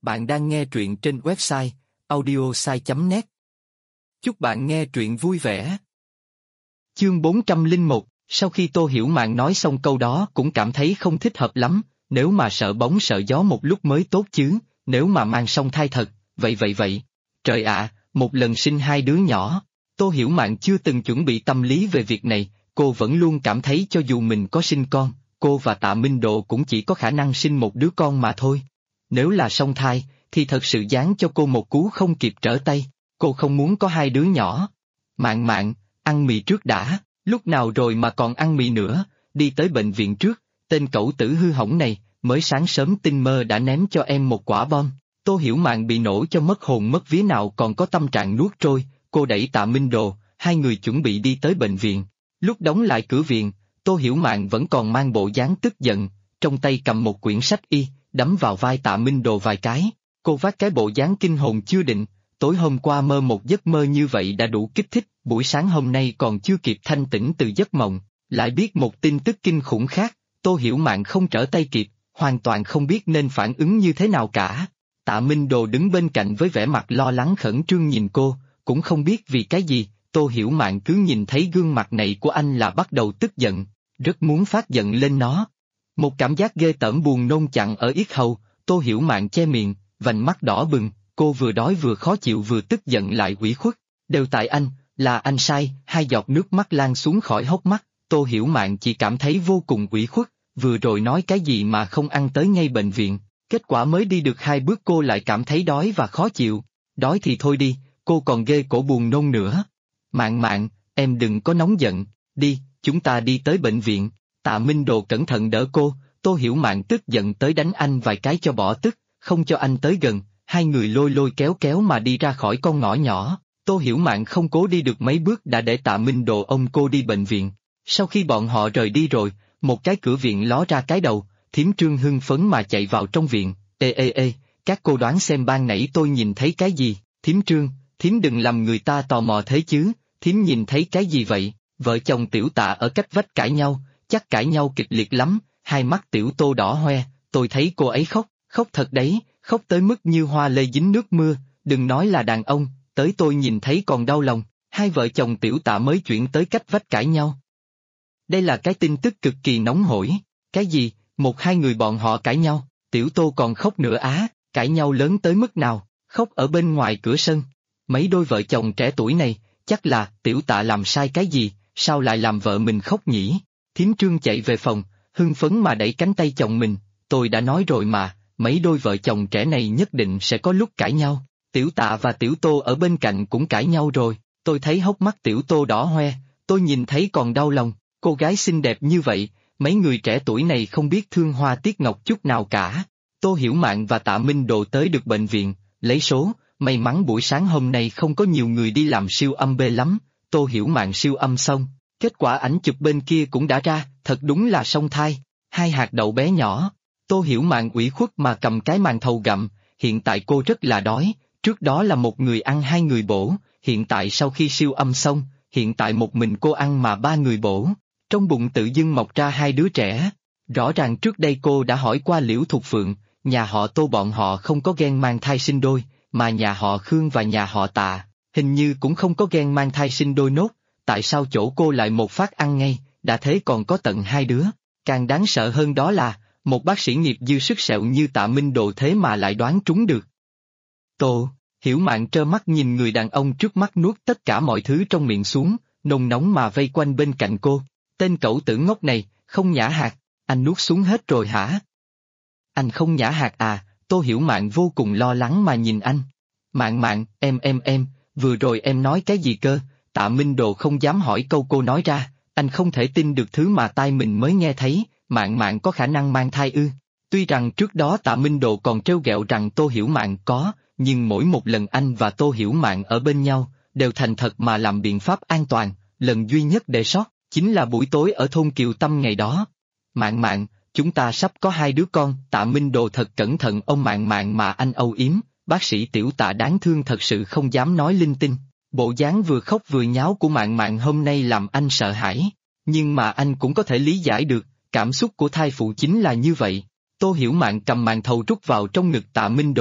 Bạn đang nghe truyện trên website audiosai.net. Chúc bạn nghe truyện vui vẻ. Chương 401, sau khi Tô Hiểu Mạn nói xong câu đó cũng cảm thấy không thích hợp lắm, nếu mà sợ bóng sợ gió một lúc mới tốt chứ, nếu mà mang song thai thật, vậy. Trời ạ, một lần sinh hai đứa nhỏ, Tô Hiểu Mạn chưa từng chuẩn bị tâm lý về việc này, cô vẫn luôn cảm thấy cho dù mình có sinh con, cô và Tạ Minh Độ cũng chỉ có khả năng sinh một đứa con mà thôi. Nếu là song thai, thì thật sự giáng cho cô một cú không kịp trở tay, cô không muốn có hai đứa nhỏ. Mạn, ăn mì trước đã, lúc nào rồi mà còn ăn mì nữa, đi tới bệnh viện trước, tên cẩu tử hư hỏng này, mới sáng sớm tinh mơ đã ném cho em một quả bom. Tô Hiểu Mạn bị nổ cho mất hồn mất vía nào còn có tâm trạng nuốt trôi, cô đẩy Tạ Minh Đồ, hai người chuẩn bị đi tới bệnh viện. Lúc đóng lại cửa viện, Tô Hiểu Mạn vẫn còn mang bộ dáng tức giận, trong tay cầm một quyển sách y, đấm vào vai Tạ Minh Đồ vài cái. Cô vác cái bộ dáng kinh hồn chưa định, tối hôm qua mơ một giấc mơ như vậy đã đủ kích thích, buổi sáng hôm nay còn chưa kịp thanh tỉnh từ giấc mộng, lại biết một tin tức kinh khủng khác, Tô Hiểu Mạn không trở tay kịp, hoàn toàn không biết nên phản ứng như thế nào cả. Tạ Minh Đồ đứng bên cạnh với vẻ mặt lo lắng khẩn trương nhìn cô, cũng không biết vì cái gì, Tô Hiểu Mạn cứ nhìn thấy gương mặt này của anh là bắt đầu tức giận, rất muốn phát giận lên nó. Một cảm giác ghê tởm buồn nôn chặn ở yết hầu, Tô Hiểu Mạn che miệng, vành mắt đỏ bừng, cô vừa đói vừa khó chịu vừa tức giận lại ủy khuất. Đều tại anh, là anh sai, hai giọt nước mắt lan xuống khỏi hốc mắt, Tô Hiểu Mạn chỉ cảm thấy vô cùng ủy khuất, vừa rồi nói cái gì mà không ăn tới ngay bệnh viện, kết quả mới đi được hai bước cô lại cảm thấy đói và khó chịu. Đói thì thôi đi, cô còn ghê cổ buồn nôn nữa. Mạn, em đừng có nóng giận, đi, chúng ta đi tới bệnh viện. Tạ Minh Đồ cẩn thận đỡ cô, Tô Hiểu Mạn tức giận tới đánh anh vài cái cho bỏ tức, không cho anh tới gần, hai người lôi kéo mà đi ra khỏi con ngõ nhỏ. Tô Hiểu Mạn không cố đi được mấy bước đã để Tạ Minh Đồ ôm cô đi bệnh viện. Sau khi bọn họ rời đi rồi, một cái cửa viện ló ra cái đầu, Thím Trương hưng phấn mà chạy vào trong viện. Ê, các cô đoán xem ban nãy tôi nhìn thấy cái gì? Thím Trương, thím đừng làm người ta tò mò thế chứ, thím nhìn thấy cái gì vậy? Vợ chồng Tiểu Tạ ở cách vách cãi nhau, chắc cãi nhau kịch liệt lắm, hai mắt Tiểu Tô đỏ hoe, tôi thấy cô ấy khóc thật đấy, khóc tới mức như hoa lê dính nước mưa, đừng nói là đàn ông, tới tôi nhìn thấy còn đau lòng, hai vợ chồng Tiểu Tạ mới chuyển tới cách vách cãi nhau. Đây là cái tin tức cực kỳ nóng hổi, cái gì, một hai người bọn họ cãi nhau, Tiểu Tô còn khóc nữa á, cãi nhau lớn tới mức nào, khóc ở bên ngoài cửa sân. Mấy đôi vợ chồng trẻ tuổi này, chắc là Tiểu Tạ làm sai cái gì, sao lại làm vợ mình khóc nhỉ? Thím Trương chạy về phòng, hưng phấn mà đẩy cánh tay chồng mình, tôi đã nói rồi mà, mấy đôi vợ chồng trẻ này nhất định sẽ có lúc cãi nhau. Tiểu Tạ và Tiểu Tô ở bên cạnh cũng cãi nhau rồi, tôi thấy hốc mắt Tiểu Tô đỏ hoe, tôi nhìn thấy còn đau lòng, cô gái xinh đẹp như vậy, mấy người trẻ tuổi này không biết thương hoa tiếc ngọc chút nào cả. Tô Hiểu Mạn và Tạ Minh Đồ tới được bệnh viện, lấy số, may mắn buổi sáng hôm nay không có nhiều người đi làm siêu âm bê lắm, Tô Hiểu Mạn siêu âm xong, kết quả ảnh chụp bên kia cũng đã ra, thật đúng là song thai, hai hạt đậu bé nhỏ. Tô Hiểu Mạn ủy khuất mà cầm cái màn thầu gặm, hiện tại cô rất là đói, trước đó là một người ăn hai người bổ, hiện tại sau khi siêu âm xong, hiện tại một mình cô ăn mà ba người bổ, trong bụng tự dưng mọc ra hai đứa trẻ. Rõ ràng trước đây cô đã hỏi qua Liễu Thục Phượng, nhà họ Tô bọn họ không có ghen mang thai sinh đôi, mà nhà họ Khương và nhà họ Tạ, hình như cũng không có ghen mang thai sinh đôi nốt, tại sao chỗ cô lại một phát ăn ngay, đã thế còn có tận hai đứa, càng đáng sợ hơn đó là, một bác sĩ nghiệp dư sức sẹo như Tạ Minh Đồ thế mà lại đoán trúng được. Tô Hiểu Mạn trơ mắt nhìn người đàn ông trước mắt nuốt tất cả mọi thứ trong miệng xuống, nôn nóng mà vây quanh bên cạnh cô, tên cẩu tử ngốc này, không nhả hạt, anh nuốt xuống hết rồi hả? Anh không nhả hạt à? Tô Hiểu Mạn vô cùng lo lắng mà nhìn anh. Mạn, em, vừa rồi em nói cái gì cơ? Tạ Minh Đồ không dám hỏi câu cô nói ra, anh không thể tin được thứ mà tai mình mới nghe thấy, Mạn có khả năng mang thai ư? Tuy rằng trước đó Tạ Minh Đồ còn trêu ghẹo rằng Tô Hiểu Mạn có, nhưng mỗi một lần anh và Tô Hiểu Mạn ở bên nhau, đều thành thật mà làm biện pháp an toàn, lần duy nhất để sót, chính là buổi tối ở thôn Kiều Tâm ngày đó. Mạn, chúng ta sắp có hai đứa con, Tạ Minh Đồ thật cẩn thận ông Mạn mà anh âu yếm, bác sĩ Tiểu Tạ đáng thương thật sự không dám nói linh tinh. Bộ dáng vừa khóc vừa nháo của Mạn hôm nay làm anh sợ hãi, nhưng mà anh cũng có thể lý giải được, cảm xúc của thai phụ chính là như vậy. Tô Hiểu Mạn cầm màn thầu rút vào trong ngực Tạ Minh Đồ,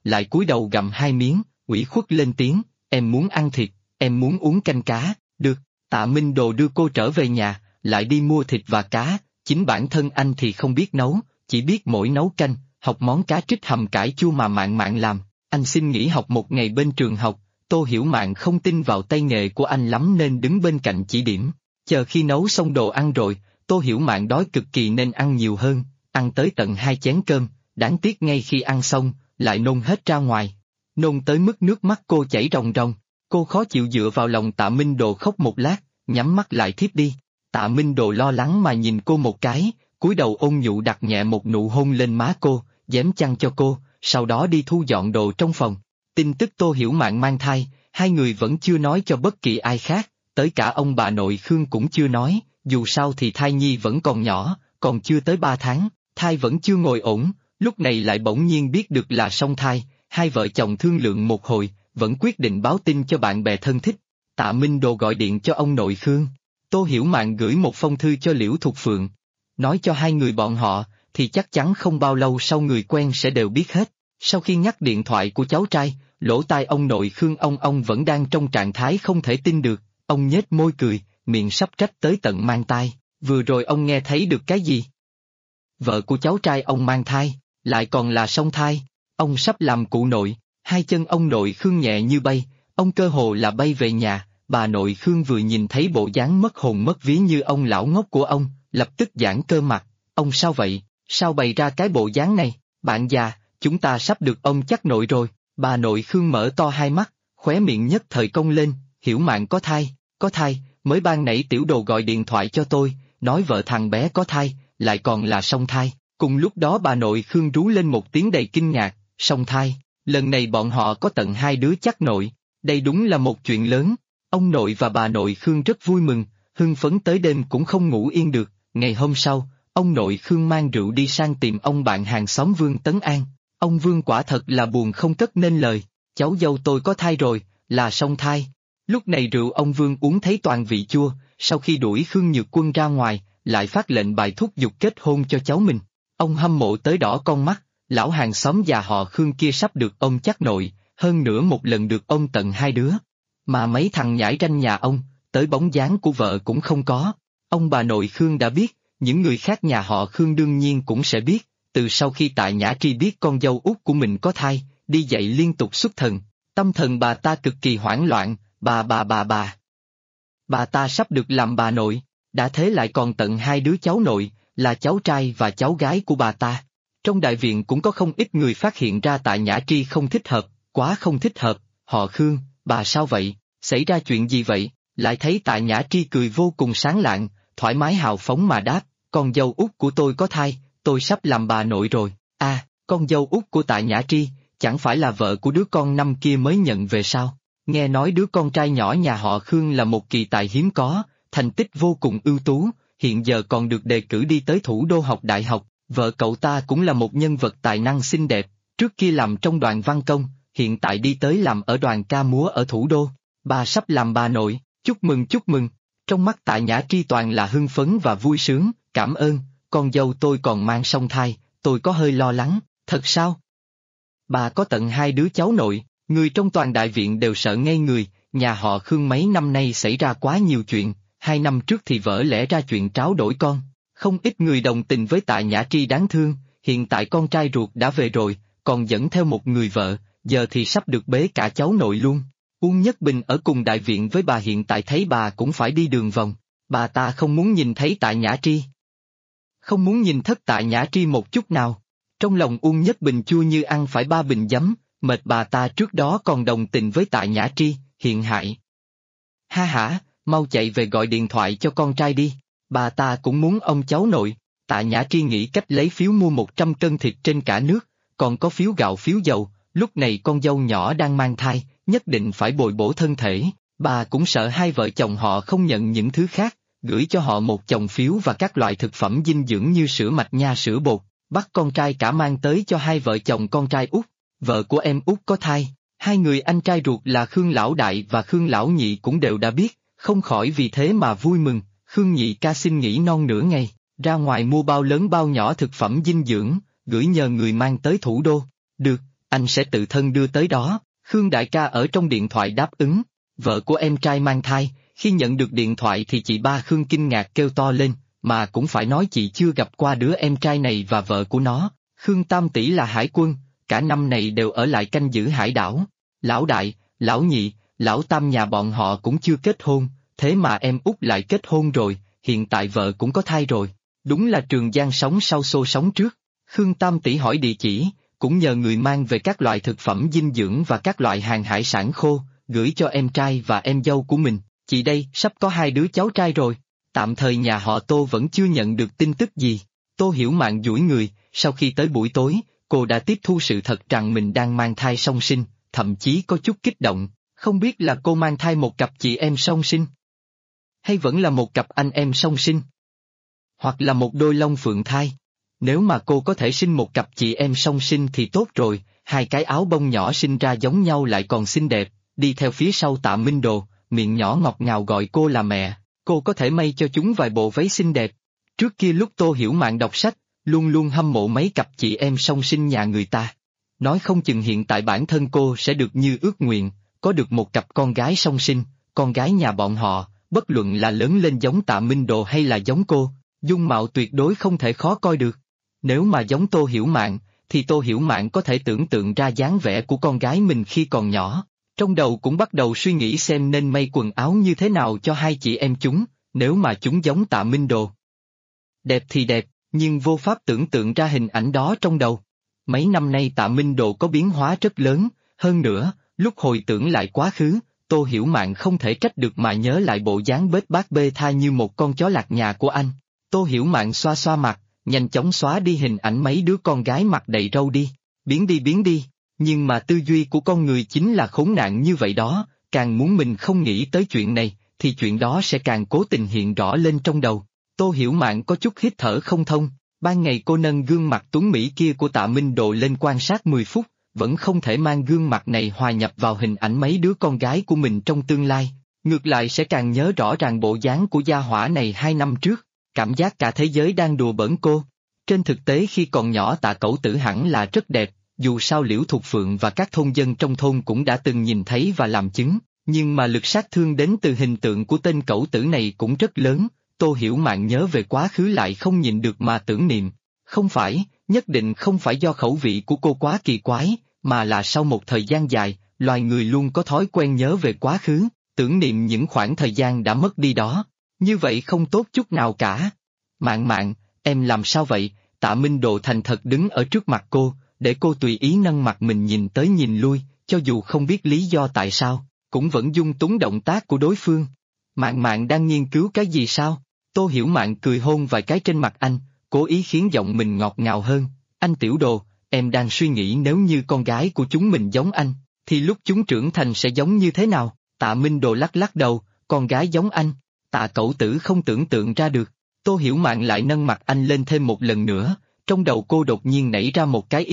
lại cúi đầu gặm 2 miếng, ủy khuất lên tiếng, em muốn ăn thịt, em muốn uống canh cá, được, Tạ Minh Đồ đưa cô trở về nhà, lại đi mua thịt và cá, chính bản thân anh thì không biết nấu, chỉ biết mỗi nấu canh, học món cá trích hầm cải chua mà Mạn Mạn làm, anh xin nghỉ học một ngày bên trường học, Tô Hiểu Mạn không tin vào tay nghề của anh lắm nên đứng bên cạnh chỉ điểm, chờ khi nấu xong đồ ăn rồi, Tô Hiểu Mạn đói cực kỳ nên ăn nhiều hơn, ăn tới tận 2 chén cơm, đáng tiếc ngay khi ăn xong, lại nôn hết ra ngoài, nôn tới mức nước mắt cô chảy ròng ròng, cô khó chịu dựa vào lòng Tạ Minh Đồ khóc một lát, nhắm mắt lại thiếp đi, Tạ Minh Đồ lo lắng mà nhìn cô một cái, cúi đầu ôn nhu đặt nhẹ một nụ hôn lên má cô, giếm chăn cho cô, sau đó đi thu dọn đồ trong phòng. Tin tức Tô Hiểu Mạn mang thai, hai người vẫn chưa nói cho bất kỳ ai khác, tới cả ông bà nội Khương cũng chưa nói, dù sao thì thai nhi vẫn còn nhỏ, còn chưa tới 3 tháng, thai vẫn chưa ngồi ổn, lúc này lại bỗng nhiên biết được là song thai, hai vợ chồng thương lượng một hồi, vẫn quyết định báo tin cho bạn bè thân thích. Tạ Minh Đồ gọi điện cho ông nội Khương, Tô Hiểu Mạn gửi một phong thư cho Liễu Thục Phượng, nói cho hai người bọn họ, thì chắc chắn không bao lâu sau người quen sẽ đều biết hết. Sau khi ngắt điện thoại của cháu trai, lỗ tai ông nội Khương ông vẫn đang trong trạng thái không thể tin được, ông nhếch môi cười, miệng sắp trách tới tận mang tai, vừa rồi ông nghe thấy được cái gì? Vợ của cháu trai ông mang thai, lại còn là song thai, ông sắp làm cụ nội, hai chân ông nội Khương nhẹ như bay, ông cơ hồ là bay về nhà, bà nội Khương vừa nhìn thấy bộ dáng mất hồn mất vía như ông lão ngốc của ông, lập tức giãn cơ mặt, ông sao vậy, sao bày ra cái bộ dáng này, bạn già, chúng ta sắp được ông chắc nội rồi, bà nội Khương mở to hai mắt, khóe miệng nhất thời cong lên, Hiểu Mạn có thai, mới ban nãy tiểu đồ gọi điện thoại cho tôi, nói vợ thằng bé có thai, lại còn là song thai, cùng lúc đó bà nội Khương rú lên một tiếng đầy kinh ngạc, song thai, lần này bọn họ có tận 2 đứa chắc nội, đây đúng là một chuyện lớn, ông nội và bà nội Khương rất vui mừng, hưng phấn tới đêm cũng không ngủ yên được, ngày hôm sau, ông nội Khương mang rượu đi sang tìm ông bạn hàng xóm Vương Tấn An, ông Vương quả thật là buồn không cất nên lời, cháu dâu tôi có thai rồi, là song thai. Lúc này rượu ông Vương uống thấy toàn vị chua, sau khi đuổi Khương Nhược Quân ra ngoài, lại phát lệnh bài thúc giục kết hôn cho cháu mình. Ông hâm mộ tới đỏ con mắt, lão hàng xóm già họ Khương kia sắp được ông chắc nội, hơn nữa một lần được ông tận 2 đứa. Mà mấy thằng nhãi ranh nhà ông, tới bóng dáng của vợ cũng không có. Ông bà nội Khương đã biết, những người khác nhà họ Khương đương nhiên cũng sẽ biết, từ sau khi Tạ Nhã Tri biết con dâu út của mình có thai, đi dậy liên tục xuất thần, tâm thần bà ta cực kỳ hoảng loạn, bà ta sắp được làm bà nội, đã thế lại còn tận 2 đứa cháu nội, là cháu trai và cháu gái của bà ta. Trong đại viện cũng có không ít người phát hiện ra Tạ Nhã Tri không thích hợp, quá không thích hợp, họ Khương, bà sao vậy, xảy ra chuyện gì vậy, lại thấy Tạ Nhã Tri cười vô cùng sáng lạng, thoải mái hào phóng mà đáp, con dâu út của tôi có thai, tôi sắp làm bà nội rồi, con dâu út của Tạ Nhã Tri, chẳng phải là vợ của đứa con năm kia mới nhận về sao, nghe nói đứa con trai nhỏ nhà họ Khương là một kỳ tài hiếm có, thành tích vô cùng ưu tú, hiện giờ còn được đề cử đi tới thủ đô học đại học, vợ cậu ta cũng là một nhân vật tài năng xinh đẹp, trước kia làm trong đoàn văn công, hiện tại đi tới làm ở đoàn ca múa ở thủ đô, bà sắp làm bà nội, chúc mừng, trong mắt Tạ Nhã Tri toàn là hưng phấn và vui sướng, cảm ơn, con dâu tôi còn mang song thai, tôi có hơi lo lắng, thật sao? Bà có tận 2 đứa cháu nội, người trong toàn đại viện đều sợ ngây người, nhà họ Khương mấy năm nay xảy ra quá nhiều chuyện, 2 năm trước thì vỡ lẽ ra chuyện tráo đổi con, không ít người đồng tình với Tạ Nhã Tri đáng thương, hiện tại con trai ruột đã về rồi, còn dẫn theo một người vợ, giờ thì sắp được bế cả cháu nội luôn. Uông Nhất Bình ở cùng đại viện với bà hiện tại thấy bà cũng phải đi đường vòng, bà ta không muốn nhìn thấy Tạ Nhã Tri. Không muốn nhìn thất Tạ Nhã Tri một chút nào. Trong lòng Uông Nhất Bình chua như ăn phải 3 bình giấm, mệt bà ta trước đó còn đồng tình với Tạ Nhã Tri, hiện hại. Ha hả, mau chạy về gọi điện thoại cho con trai đi, bà ta cũng muốn ông cháu nội. Tạ Nhã Tri nghĩ cách lấy phiếu mua 100 cân thịt trên cả nước, còn có phiếu gạo phiếu dầu, lúc này con dâu nhỏ đang mang thai, nhất định phải bồi bổ thân thể, bà cũng sợ hai vợ chồng họ không nhận những thứ khác, gửi cho họ một chồng phiếu và các loại thực phẩm dinh dưỡng như sữa mạch nha sữa bột, bắt con trai cả mang tới cho hai vợ chồng con trai út, vợ của em út có thai, hai người anh trai ruột là Khương Lão Đại và Khương Lão Nhị cũng đều đã biết, không khỏi vì thế mà vui mừng, Khương Nhị ca xin nghỉ non nửa ngày, ra ngoài mua bao lớn bao nhỏ thực phẩm dinh dưỡng, gửi nhờ người mang tới thủ đô, được, anh sẽ tự thân đưa tới đó. Khương đại ca ở trong điện thoại đáp ứng, vợ của em trai mang thai. Khi nhận được điện thoại thì chị ba Khương kinh ngạc kêu to lên, mà cũng phải nói chị chưa gặp qua đứa em trai này và vợ của nó. Khương Tam tỷ là hải quân, cả năm này đều ở lại canh giữ hải đảo. Lão đại, lão nhị, lão tam nhà bọn họ cũng chưa kết hôn, thế mà em út lại kết hôn rồi, hiện tại vợ cũng có thai rồi. Đúng là Trường Giang sống sau xô sống trước. Khương Tam tỷ hỏi địa chỉ, cũng nhờ người mang về các loại thực phẩm dinh dưỡng và các loại hàng hải sản khô, gửi cho em trai và em dâu của mình. Chị đây, sắp có 2 đứa cháu trai rồi. Tạm thời nhà họ Tô vẫn chưa nhận được tin tức gì. Tô Hiểu Mạn duỗi người, sau khi tới buổi tối, cô đã tiếp thu sự thật rằng mình đang mang thai song sinh, thậm chí có chút kích động, không biết là cô mang thai một cặp chị em song sinh, hay vẫn là một cặp anh em song sinh, hoặc là một đôi long phượng thai. Nếu mà cô có thể sinh một cặp chị em song sinh thì tốt rồi, 2 cái áo bông nhỏ sinh ra giống nhau lại còn xinh đẹp, đi theo phía sau Tạ Minh Đồ, miệng nhỏ ngọt ngào gọi cô là mẹ, cô có thể may cho chúng vài bộ váy xinh đẹp. Trước kia lúc Tô Hiểu Mạn đọc sách, luôn luôn hâm mộ mấy cặp chị em song sinh nhà người ta. Nói không chừng hiện tại bản thân cô sẽ được như ước nguyện, có được một cặp con gái song sinh, con gái nhà bọn họ, bất luận là lớn lên giống Tạ Minh Đồ hay là giống cô, dung mạo tuyệt đối không thể khó coi được. Nếu mà giống Tô Hiểu Mạn, thì Tô Hiểu Mạn có thể tưởng tượng ra dáng vẻ của con gái mình khi còn nhỏ. Trong đầu cũng bắt đầu suy nghĩ xem nên may quần áo như thế nào cho 2 chị em chúng, nếu mà chúng giống Tạ Minh Đồ. Đẹp thì đẹp, nhưng vô pháp tưởng tượng ra hình ảnh đó trong đầu. Mấy năm nay Tạ Minh Đồ có biến hóa rất lớn, hơn nữa, lúc hồi tưởng lại quá khứ, Tô Hiểu Mạn không thể trách được mà nhớ lại bộ dáng bết bát bê tha như một con chó lạc nhà của anh. Tô Hiểu Mạn xoa xoa mặt, nhanh chóng xóa đi hình ảnh mấy đứa con gái mặt đầy râu đi, biến đi. Nhưng mà tư duy của con người chính là khốn nạn như vậy đó, càng muốn mình không nghĩ tới chuyện này, thì chuyện đó sẽ càng cố tình hiện rõ lên trong đầu. Tô Hiểu Mạn có chút hít thở không thông, ban ngày cô nâng gương mặt tuấn mỹ kia của Tạ Minh Đồ lên quan sát 10 phút, vẫn không thể mang gương mặt này hòa nhập vào hình ảnh mấy đứa con gái của mình trong tương lai, ngược lại sẽ càng nhớ rõ ràng bộ dáng của gia hỏa này 2 năm trước, cảm giác cả thế giới đang đùa bỡn cô. Trên thực tế khi còn nhỏ Tạ Cẩu Tử hẳn là rất đẹp, dù sao Liễu Thục Phượng và các thôn dân trong thôn cũng đã từng nhìn thấy và làm chứng, nhưng mà lực sát thương đến từ hình tượng của tên Cẩu Tử này cũng rất lớn. Tô Hiểu Mạn nhớ về quá khứ lại không nhịn được mà tưởng niệm, không phải, nhất định không phải do khẩu vị của cô quá kỳ quái, mà là sau một thời gian dài, loài người luôn có thói quen nhớ về quá khứ, tưởng niệm những khoảng thời gian đã mất đi đó, như vậy không tốt chút nào cả. Mạn, em làm sao vậy? Tạ Minh Đồ thành thật đứng ở trước mặt cô, để cô tùy ý nâng mặt mình nhìn tới nhìn lui, cho dù không biết lý do tại sao, cũng vẫn dung túng động tác của đối phương. Mạn đang nghiên cứu cái gì sao? Tô Hiểu Mạn cười hôn vài cái trên mặt anh, cố ý khiến giọng mình ngọt ngào hơn. Anh Tiểu Đồ, em đang suy nghĩ nếu như con gái của chúng mình giống anh, thì lúc chúng trưởng thành sẽ giống như thế nào? Tạ Minh Đồ lắc đầu, con gái giống anh. Tạ Cẩu Tử không tưởng tượng ra được. Tô Hiểu Mạn lại nâng mặt anh lên thêm một lần nữa, trong đầu cô đột nhiên nảy ra một cái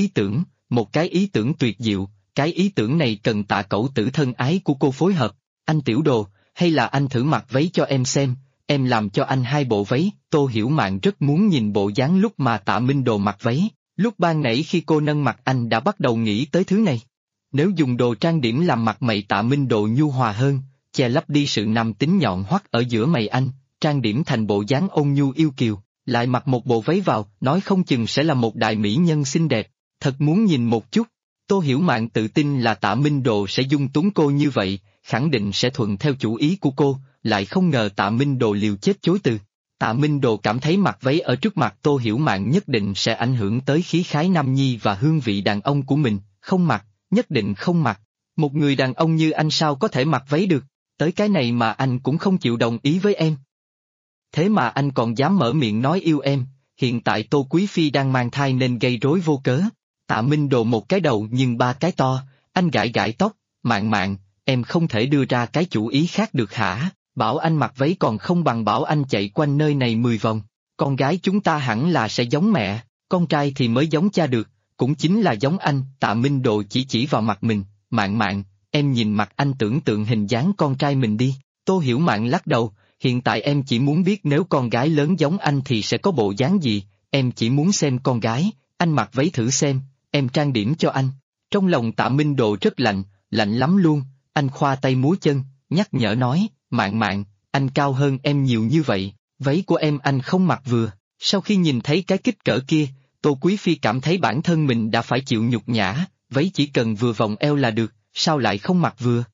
ý tưởng tuyệt diệu, cái ý tưởng này cần Tạ Cẩu Tử thân ái của cô phối hợp. Anh Tiểu Đồ, hay là anh thử mặc váy cho em xem, em làm cho anh 2 bộ váy. Tô Hiểu Mạn rất muốn nhìn bộ dáng lúc mà Tạ Minh Đồ mặc váy, lúc ban nãy khi cô nâng mặt anh đã bắt đầu nghĩ tới thứ này. Nếu dùng đồ trang điểm làm mặt mày Tạ Minh Đồ nhu hòa hơn, che lấp đi sự nam tính nhọn hoắt ở giữa mày anh, trang điểm thành bộ dáng ôn nhu yêu kiều, lại mặc một bộ váy vào, nói không chừng sẽ là một đại mỹ nhân xinh đẹp, thật muốn nhìn một chút. Tô Hiểu Mạn tự tin là Tạ Minh Đồ sẽ dung túng cô như vậy, khẳng định sẽ thuận theo chủ ý của cô, lại không ngờ Tạ Minh Đồ liều chết chối từ. Tạ Minh Đồ cảm thấy mặc váy ở trước mặt Tô Hiểu Mạn nhất định sẽ ảnh hưởng tới khí khái nam nhi và hương vị đàn ông của mình, không mặc, nhất định không mặc. Một người đàn ông như anh sao có thể mặc váy được, tới cái này mà anh cũng không chịu đồng ý với em. Thế mà anh còn dám mở miệng nói yêu em, hiện tại Tô Quý Phi đang mang thai nên gây rối vô cớ. Tạ Minh Đồ một cái đầu nhưng 3 cái to, anh gãi tóc, Mạn, em không thể đưa ra cái chủ ý khác được hả? Bảo anh mặc váy còn không bằng bảo anh chạy quanh nơi này 10 vòng. Con gái chúng ta hẳn là sẽ giống mẹ, con trai thì mới giống cha được, cũng chính là giống anh. Tạ Minh Đồ chỉ vào mặt mình, Mạn, em nhìn mặt anh tưởng tượng hình dáng con trai mình đi. Tô Hiểu Mạn lắc đầu, hiện tại em chỉ muốn biết nếu con gái lớn giống anh thì sẽ có bộ dáng gì, em chỉ muốn xem con gái, anh mặc váy thử xem, em trang điểm cho anh. Trong lòng Tạ Minh Độ rất lạnh, lạnh lắm luôn, anh khoa tay múa chân, nhắc nhở nói, Mạn Mạn, anh cao hơn em nhiều như vậy, váy của em anh không mặc vừa. Sau khi nhìn thấy cái kích cỡ kia, Tô Quý Phi cảm thấy bản thân mình đã phải chịu nhục nhã, váy chỉ cần vừa vòng eo là được, sao lại không mặc vừa?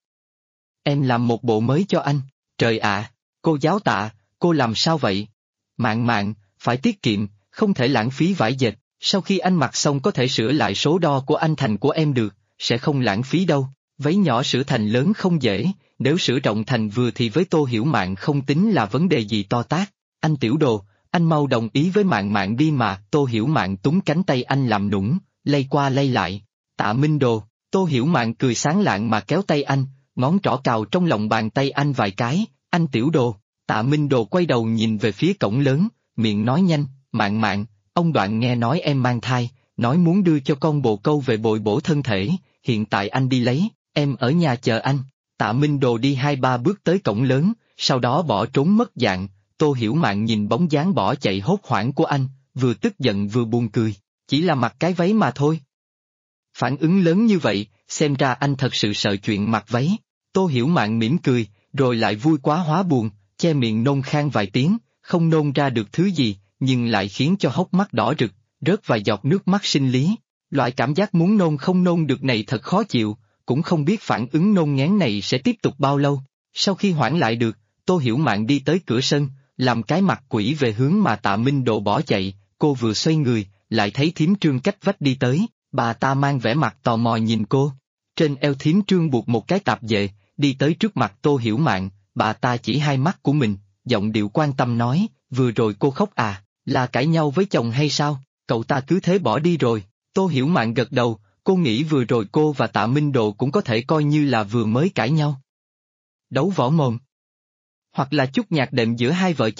Em làm một bộ mới cho anh. Trời ạ, cô giáo Tạ, cô làm sao vậy? Mạn Mạn, phải tiết kiệm, không thể lãng phí vải dệt, sau khi anh mặc xong có thể sửa lại số đo của anh thành của em được, sẽ không lãng phí đâu. Váy nhỏ sửa thành lớn không dễ, nếu sửa rộng thành vừa thì với Tô Hiểu Mạn không tính là vấn đề gì to tát. Anh tiểu đồ, anh mau đồng ý với Mạn Mạn đi mà. Tô Hiểu Mạn túm cánh tay anh làm nũng, lay qua lay lại. Tạ Minh Đồ, Tô Hiểu Mạn cười sáng lạng mà kéo tay anh, ngón trỏ cào trong lòng bàn tay anh vài cái, anh tiểu đồ. Tạ Minh Đồ quay đầu nhìn về phía cổng lớn, miệng nói nhanh, Mạn Mạn, ông Đoạn nghe nói em mang thai, nói muốn đưa cho con bồ câu về bồi bổ thân thể, hiện tại anh đi lấy, em ở nhà chờ anh. Tạ Minh Đồ đi 2-3 bước tới cổng lớn, sau đó bỏ trốn mất dạng. Tô Hiểu Mạn nhìn bóng dáng bỏ chạy hốt hoảng của anh, vừa tức giận vừa buồn cười, chỉ là mặc cái váy mà thôi. Phản ứng lớn như vậy, xem ra anh thật sự sợ chuyện mặc váy. Tô Hiểu Mạn mỉm cười, rồi lại vui quá hóa buồn, che miệng nôn khan vài tiếng, không nôn ra được thứ gì, nhưng lại khiến cho hốc mắt đỏ rực, rớt vài giọt nước mắt sinh lý. Loại cảm giác muốn nôn không nôn được này thật khó chịu, cũng không biết phản ứng nôn ngén này sẽ tiếp tục bao lâu. Sau khi hoãn lại được, Tô Hiểu Mạn đi tới cửa sân, làm cái mặt quỷ về hướng mà Tạ Minh Độ bỏ chạy, cô vừa xoay người, lại thấy Thiếm Trương cách vách đi tới, bà ta mang vẻ mặt tò mò nhìn cô. Trên eo Thiếm Trương buộc một cái tạp dề, đi tới trước mặt Tô Hiểu Mạn, bà ta chỉ hai mắt của mình, giọng điệu quan tâm nói, vừa rồi cô khóc à, là cãi nhau với chồng hay sao, cậu ta cứ thế bỏ đi rồi. Tô Hiểu Mạn gật đầu, cô nghĩ vừa rồi cô và Tạ Minh Độ cũng có thể coi như là vừa mới cãi nhau. Đấu võ mồm. Hoặc là chút nhạc đệm giữa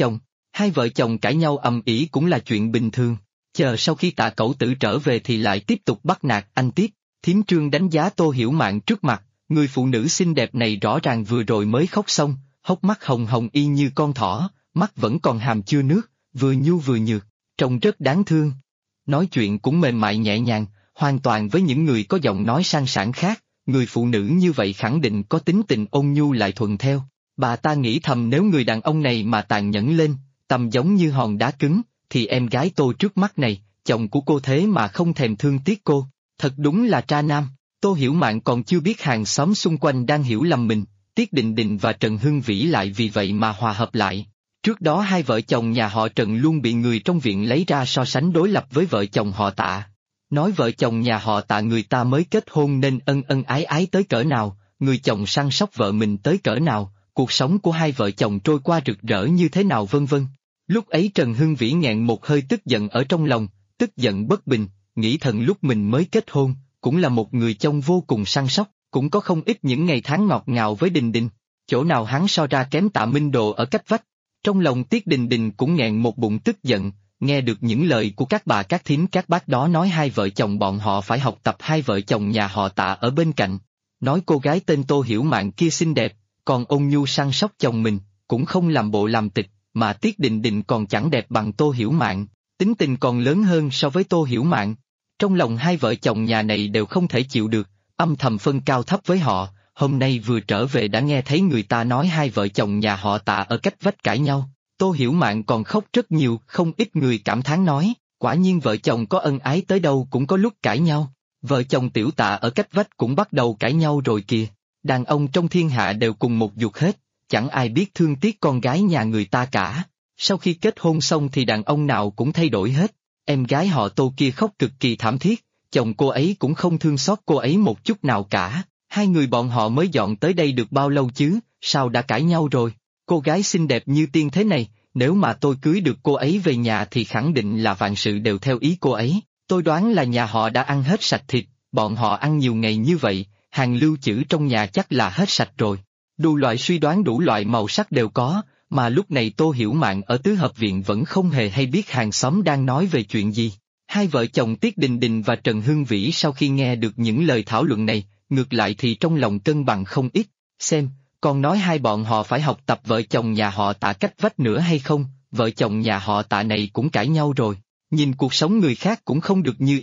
hai vợ chồng cãi nhau ầm ĩ cũng là chuyện bình thường, chờ sau khi Tạ Cẩu Tử trở về thì lại tiếp tục bắt nạt anh tiếp. Thiếm Trương đánh giá Tô Hiểu Mạn trước mặt, người phụ nữ xinh đẹp này rõ ràng vừa rồi mới khóc xong, hốc mắt hồng hồng y như con thỏ, mắt vẫn còn hàm chưa nước, vừa nhu vừa nhược, trông rất đáng thương. Nói chuyện cũng mềm mại nhẹ nhàng, hoàn toàn với những người có giọng nói sang sảng khác, người phụ nữ như vậy khẳng định có tính tình ôn nhu lại thuận theo. Bà ta nghĩ thầm nếu người đàn ông này mà tàn nhẫn lên, tầm giống như hòn đá cứng, thì em gái Tô trước mắt này, chồng của cô thế mà không thèm thương tiếc cô, thật đúng là tra nam. Tô Hiểu Mạn còn chưa biết hàng xóm xung quanh đang hiểu lầm mình, Tiết Định Định và Trần Hưng Vĩ lại vì vậy mà hòa hợp lại. Trước đó hai vợ chồng nhà họ Trần luôn bị người trong viện lấy ra so sánh đối lập với vợ chồng họ Tạ. Nói vợ chồng nhà họ Tạ người ta mới kết hôn nên ân ân ái ái tới cỡ nào, người chồng săn sóc vợ mình tới cỡ nào, cuộc sống của hai vợ chồng trôi qua rực rỡ như thế nào vân vân. Lúc ấy Trần Hưng Vĩ nghẹn một hơi tức giận ở trong lòng, tức giận bất bình, nghĩ thầm lúc mình mới kết hôn, cũng là một người chồng vô cùng săn sóc, cũng có không ít những ngày tháng ngọt ngào với Đình Đình, chỗ nào hắn so ra kém Tạ Minh Độ ở cách vách. Trong lòng Tiết Đình Đình cũng nghẹn một bụng tức giận, nghe được những lời của các bà các thím các bác đó nói hai vợ chồng bọn họ phải học tập hai vợ chồng nhà họ Tạ ở bên cạnh. Nói cô gái tên Tô Hiểu Mạn kia xinh đẹp, còn ôn nhu săn sóc chồng mình, cũng không làm bộ làm tịch, mà Tiết Định Định còn chẳng đẹp bằng Tô Hiểu Mạn, tính tình còn lớn hơn so với Tô Hiểu Mạn. Trong lòng hai vợ chồng nhà này đều không thể chịu được, âm thầm phân cao thấp với họ, hôm nay vừa trở về đã nghe thấy người ta nói hai vợ chồng nhà họ Tạ ở cách vách cãi nhau. Tô Hiểu Mạn còn khóc rất nhiều, không ít người cảm thán nói, quả nhiên vợ chồng có ân ái tới đâu cũng có lúc cãi nhau. Vợ chồng Tiểu Tạ ở cách vách cũng bắt đầu cãi nhau rồi kìa. Đàn ông trong thiên hạ đều cùng một ruột hết, chẳng ai biết thương tiếc con gái nhà người ta cả. Sau khi kết hôn xong thì đàn ông nào cũng thay đổi hết. Em gái họ Tô kia khóc cực kỳ thảm thiết, chồng cô ấy cũng không thương xót cô ấy một chút nào cả. Hai người bọn họ mới dọn tới đây được bao lâu chứ, sao đã cãi nhau rồi? Cô gái xinh đẹp như tiên thế này, nếu mà tôi cưới được cô ấy về nhà thì khẳng định là vạn sự đều theo ý cô ấy. Tôi đoán là nhà họ đã ăn hết sạch thịt, bọn họ ăn nhiều ngày như vậy, hàng lưu trữ trong nhà chắc là hết sạch rồi. Đủ loại suy đoán đủ loại màu sắc đều có, mà lúc này Tô Hiểu Mạn ở tứ hợp viện vẫn không hề hay biết hàng xóm đang nói về chuyện gì. Hai vợ chồng Tiết Đình Đình và Trần Hưng Vĩ sau khi nghe được những lời thảo luận này, ngược lại thì trong lòng cân bằng không ít, xem, còn nói hai bọn họ phải học tập vợ chồng nhà họ Tạ cách vách nữa hay không, vợ chồng nhà họ Tạ này cũng cãi nhau rồi, nhìn cuộc sống người khác cũng không được như ý,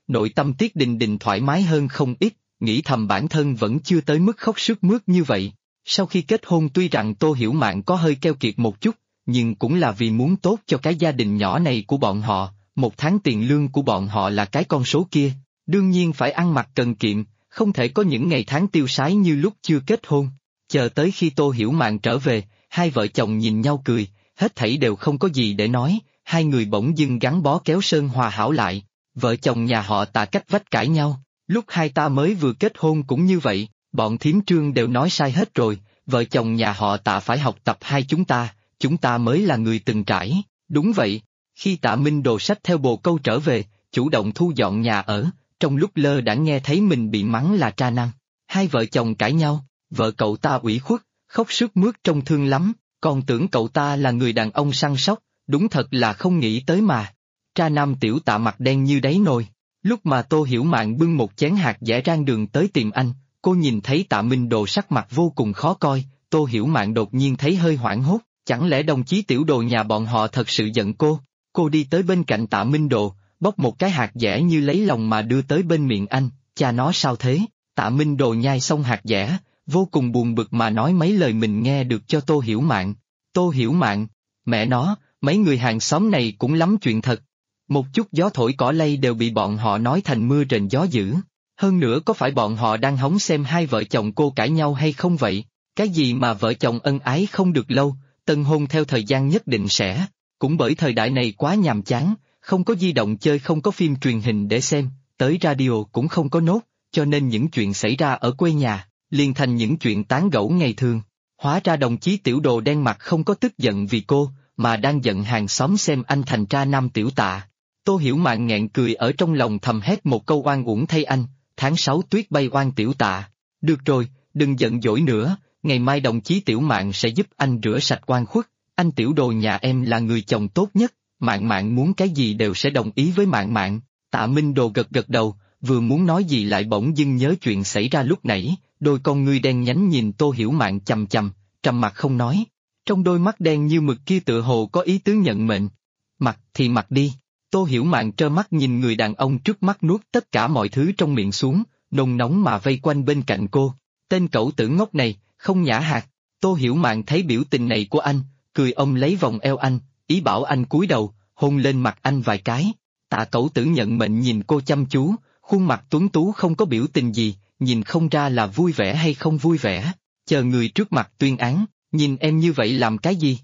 nội tâm Tiết Đình Đình thoải mái hơn không ít, nghĩ thầm bản thân vẫn chưa tới mức khóc sướt mướt như vậy. Sau khi kết hôn tuy rằng Tô Hiểu Mạn có hơi keo kiệt một chút, nhưng cũng là vì muốn tốt cho cái gia đình nhỏ này của bọn họ, một tháng tiền lương của bọn họ là cái con số kia, đương nhiên phải ăn mặc cần kiệm, không thể có những ngày tháng tiêu sái như lúc chưa kết hôn. Chờ tới khi Tô Hiểu Mạn trở về, hai vợ chồng nhìn nhau cười, hết thảy đều không có gì để nói, hai người bỗng dưng gắn bó kéo sơn hòa hảo lại. Vợ chồng nhà họ Tạ cách vách cãi nhau, lúc hai ta mới vừa kết hôn cũng như vậy, bọn thím Trương đều nói sai hết rồi, vợ chồng nhà họ Tạ phải học tập hai chúng ta mới là người từng trải, đúng vậy. Khi Tạ Minh Đồ xách theo bồ câu trở về, chủ động thu dọn nhà ở, trong lúc lơ đãng nghe thấy mình bị mắng là tra năng. Hai vợ chồng cãi nhau, vợ cậu ta ủy khuất, khóc sướt mướt trông thương lắm, còn tưởng cậu ta là người đàn ông săn sóc, đúng thật là không nghĩ tới mà. Tra nam tiểu Tạ mặt đen như đáy nồi. Lúc mà Tô Hiểu Mạn bưng một chén hạt dẻ rang đường tới tìm anh, cô nhìn thấy Tạ Minh Đồ sắc mặt vô cùng khó coi, Tô Hiểu Mạn đột nhiên thấy hơi hoảng hốt, chẳng lẽ đồng chí tiểu Đồ nhà bọn họ thật sự giận cô? Cô đi tới bên cạnh Tạ Minh Đồ, bóc một cái hạt dẻ như lấy lòng mà đưa tới bên miệng anh, cha nó sao thế? Tạ Minh Đồ nhai xong hạt dẻ, vô cùng buồn bực mà nói mấy lời mình nghe được cho Tô Hiểu Mạn. Tô Hiểu Mạn, mẹ nó, mấy người hàng xóm này cũng lắm chuyện thật. Một chút gió thổi cỏ lay đều bị bọn họ nói thành mưa rền gió dữ. Hơn nữa có phải bọn họ đang hóng xem hai vợ chồng cô cãi nhau hay không vậy? Cái gì mà vợ chồng ân ái không được lâu, tân hôn theo thời gian nhất định sẽ. Cũng bởi thời đại này quá nhàm chán, không có di động chơi, không có phim truyền hình để xem, tới radio cũng không có nốt, cho nên những chuyện xảy ra ở quê nhà, liền thành những chuyện tán gẫu ngày thường. Hóa ra đồng chí tiểu Đồ đen mặt không có tức giận vì cô, mà đang giận hàng xóm xem anh thành tra nam tiểu Tạ. Tô Hiểu Mạn nghẹn cười ở trong lòng thầm hét một câu oan uổng thay anh, tháng 6 tuyết bay oan tiểu Tạ. Được rồi, đừng giận dỗi nữa, ngày mai đồng chí tiểu Mạn sẽ giúp anh rửa sạch oan khuất, anh tiểu Đồ nhà em là người chồng tốt nhất, Mạn Mạn muốn cái gì đều sẽ đồng ý với Mạn Mạn. Tạ Minh Đồ gật gật đầu, vừa muốn nói gì lại bỗng dưng nhớ chuyện xảy ra lúc nãy, đôi con ngươi đen nhánh nhìn Tô Hiểu Mạn chằm chằm, trầm mặt không nói. Trong đôi mắt đen như mực kia tựa hồ có ý tứ nhận mệnh. Mặc thì mặc đi. Tô Hiểu Mạn trơ mắt nhìn người đàn ông trước mắt nuốt tất cả mọi thứ trong miệng xuống, nôn nóng mà vây quanh bên cạnh cô. Tên cẩu tử ngốc này, không nhã hạt. Tô Hiểu Mạn thấy biểu tình này của anh, cười ôm lấy vòng eo anh, ý bảo anh cúi đầu, hôn lên mặt anh vài cái. Tạ cẩu tử nhận mệnh nhìn cô chăm chú, khuôn mặt tuấn tú không có biểu tình gì, nhìn không ra là vui vẻ hay không vui vẻ. Chờ người trước mặt tuyên án, nhìn em như vậy làm cái gì?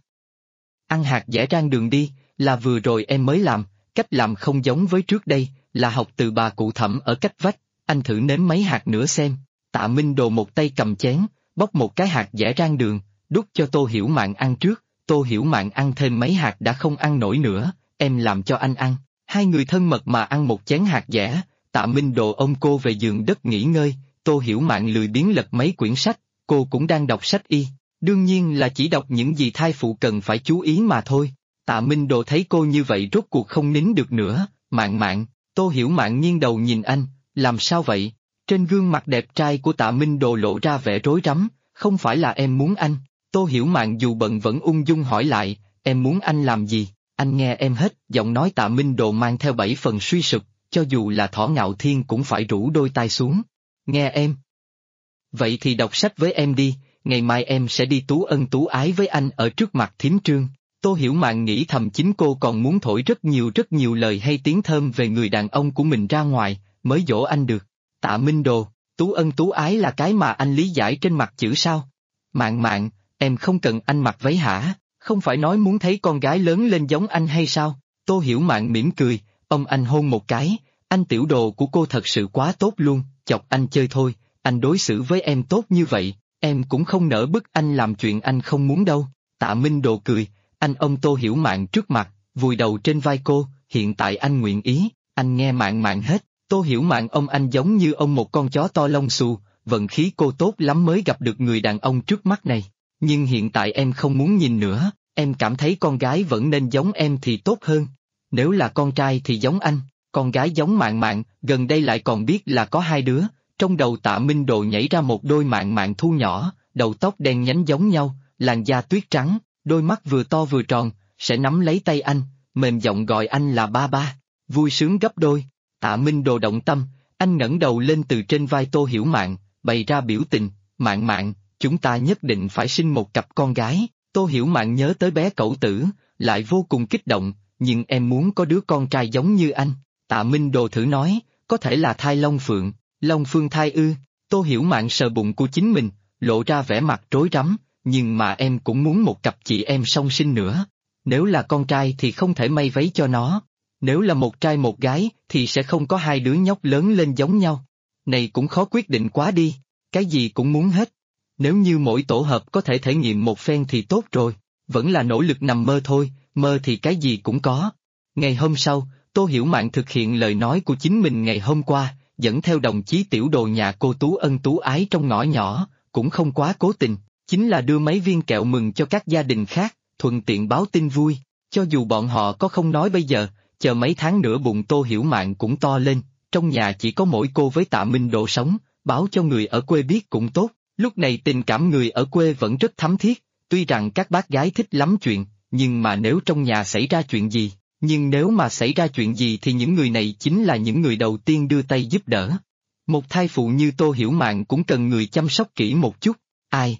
Ăn hạt dẻ rang đường đi, là vừa rồi em mới làm, cách làm không giống với trước đây, là học từ bà cụ Thẩm ở cách vách, anh thử nếm mấy hạt nữa xem. Tạ Minh Đồ một tay cầm chén, bóc một cái hạt dẻ rang đường, đút cho Tô Hiểu Mạn ăn trước, Tô Hiểu Mạn ăn thêm mấy hạt đã không ăn nổi nữa, em làm cho anh ăn. Hai người thân mật mà ăn một chén hạt dẻ, Tạ Minh Đồ ôm cô về giường đất nghỉ ngơi, Tô Hiểu Mạn lười biếng lật mấy quyển sách, cô cũng đang đọc sách y, đương nhiên là chỉ đọc những gì thai phụ cần phải chú ý mà thôi. Tạ Minh Đồ thấy cô như vậy rốt cuộc không nín được nữa, Mạn Mạn, Tô Hiểu Mạn nghiêng đầu nhìn anh, làm sao vậy? Trên gương mặt đẹp trai của Tạ Minh Đồ lộ ra vẻ rối rắm, không phải là em muốn anh. Tô Hiểu Mạn dù bận vẫn ung dung hỏi lại, em muốn anh làm gì? Anh nghe em hết, giọng nói Tạ Minh Đồ mang theo 7 phần suy sụp, cho dù là Thỏ Ngạo Thiên cũng phải rũ đôi tai xuống. Nghe em. Vậy thì đọc sách với em đi, ngày mai em sẽ đi tú ân tú ái với anh ở trước mặt thím Trương. Tô Hiểu Mạn nghĩ thầm chính cô còn muốn thổi rất nhiều lời hay tiếng thơm về người đàn ông của mình ra ngoài, mới dỗ anh được. Tạ Minh Đồ, tú ân tú ái là cái mà anh lý giải trên mặt chữ sao? Mạn Mạn, em không cần anh mặc váy hả? Không phải nói muốn thấy con gái lớn lên giống anh hay sao? Tô Hiểu Mạn mỉm cười, ông anh hôn một cái, anh tiểu Đồ của cô thật sự quá tốt luôn, chọc anh chơi thôi, anh đối xử với em tốt như vậy, em cũng không nỡ bức anh làm chuyện anh không muốn đâu. Tạ Minh Đồ cười, anh ôm Tô Hiểu Mạn trước mặt, vùi đầu trên vai cô, hiện tại anh nguyện ý, anh nghe Mạn Mạn hết. Tô Hiểu Mạn ôm anh giống như ôm một con chó to lông xù, vận khí cô tốt lắm mới gặp được người đàn ông trước mắt này. Nhưng hiện tại em không muốn nhìn nữa, em cảm thấy con gái vẫn nên giống em thì tốt hơn. Nếu là con trai thì giống anh, con gái giống Mạn Mạn, gần đây lại còn biết là có hai đứa. Trong đầu Tạ Minh Đồ nhảy ra một đôi Mạn Mạn thu nhỏ, đầu tóc đen nhánh giống nhau, làn da tuyết trắng, đôi mắt vừa to vừa tròn, sẽ nắm lấy tay anh, mềm giọng gọi anh là ba ba, vui sướng gấp đôi. Tạ Minh Đồ động tâm, anh ngẩng đầu lên từ trên vai Tô Hiểu Mạn, bày ra biểu tình, Mạn Mạn, chúng ta nhất định phải sinh một cặp con gái. Tô Hiểu Mạn nhớ tới bé cẩu tử, lại vô cùng kích động, nhưng em muốn có đứa con trai giống như anh. Tạ Minh Đồ thử nói, có thể là thai Long Phượng, Long Phương thai ư? Tô Hiểu Mạn sờ bụng của chính mình, lộ ra vẻ mặt rối rắm, nhưng mà em cũng muốn một cặp chị em song sinh nữa. Nếu là con trai thì không thể may váy cho nó. Nếu là một trai một gái thì sẽ không có hai đứa nhóc lớn lên giống nhau. Này cũng khó quyết định quá đi, cái gì cũng muốn hết. Nếu như mỗi tổ hợp có thể thể nghiệm một phen thì tốt rồi, vẫn là nỗ lực nằm mơ thôi, mơ thì cái gì cũng có. Ngày hôm sau, Tô Hiểu Mạn thực hiện lời nói của chính mình ngày hôm qua, dẫn theo đồng chí tiểu đồ nhà cô Tú Ân Tú Ái trong ngõ nhỏ, cũng không quá cố tình, chính là đưa mấy viên kẹo mừng cho các gia đình khác, thuận tiện báo tin vui, cho dù bọn họ có không nói bây giờ, chờ mấy tháng nữa bụng Tô Hiểu Mạn cũng to lên, trong nhà chỉ có mỗi cô với Tạ Minh Độ sống, báo cho người ở quê biết cũng tốt. Lúc này tình cảm người ở quê vẫn rất thắm thiết, tuy rằng các bác gái thích lắm chuyện, nhưng mà nếu trong nhà xảy ra chuyện gì, thì những người này chính là những người đầu tiên đưa tay giúp đỡ. Một thai phụ như Tô Hiểu Mạn cũng cần người chăm sóc kỹ một chút. Ai,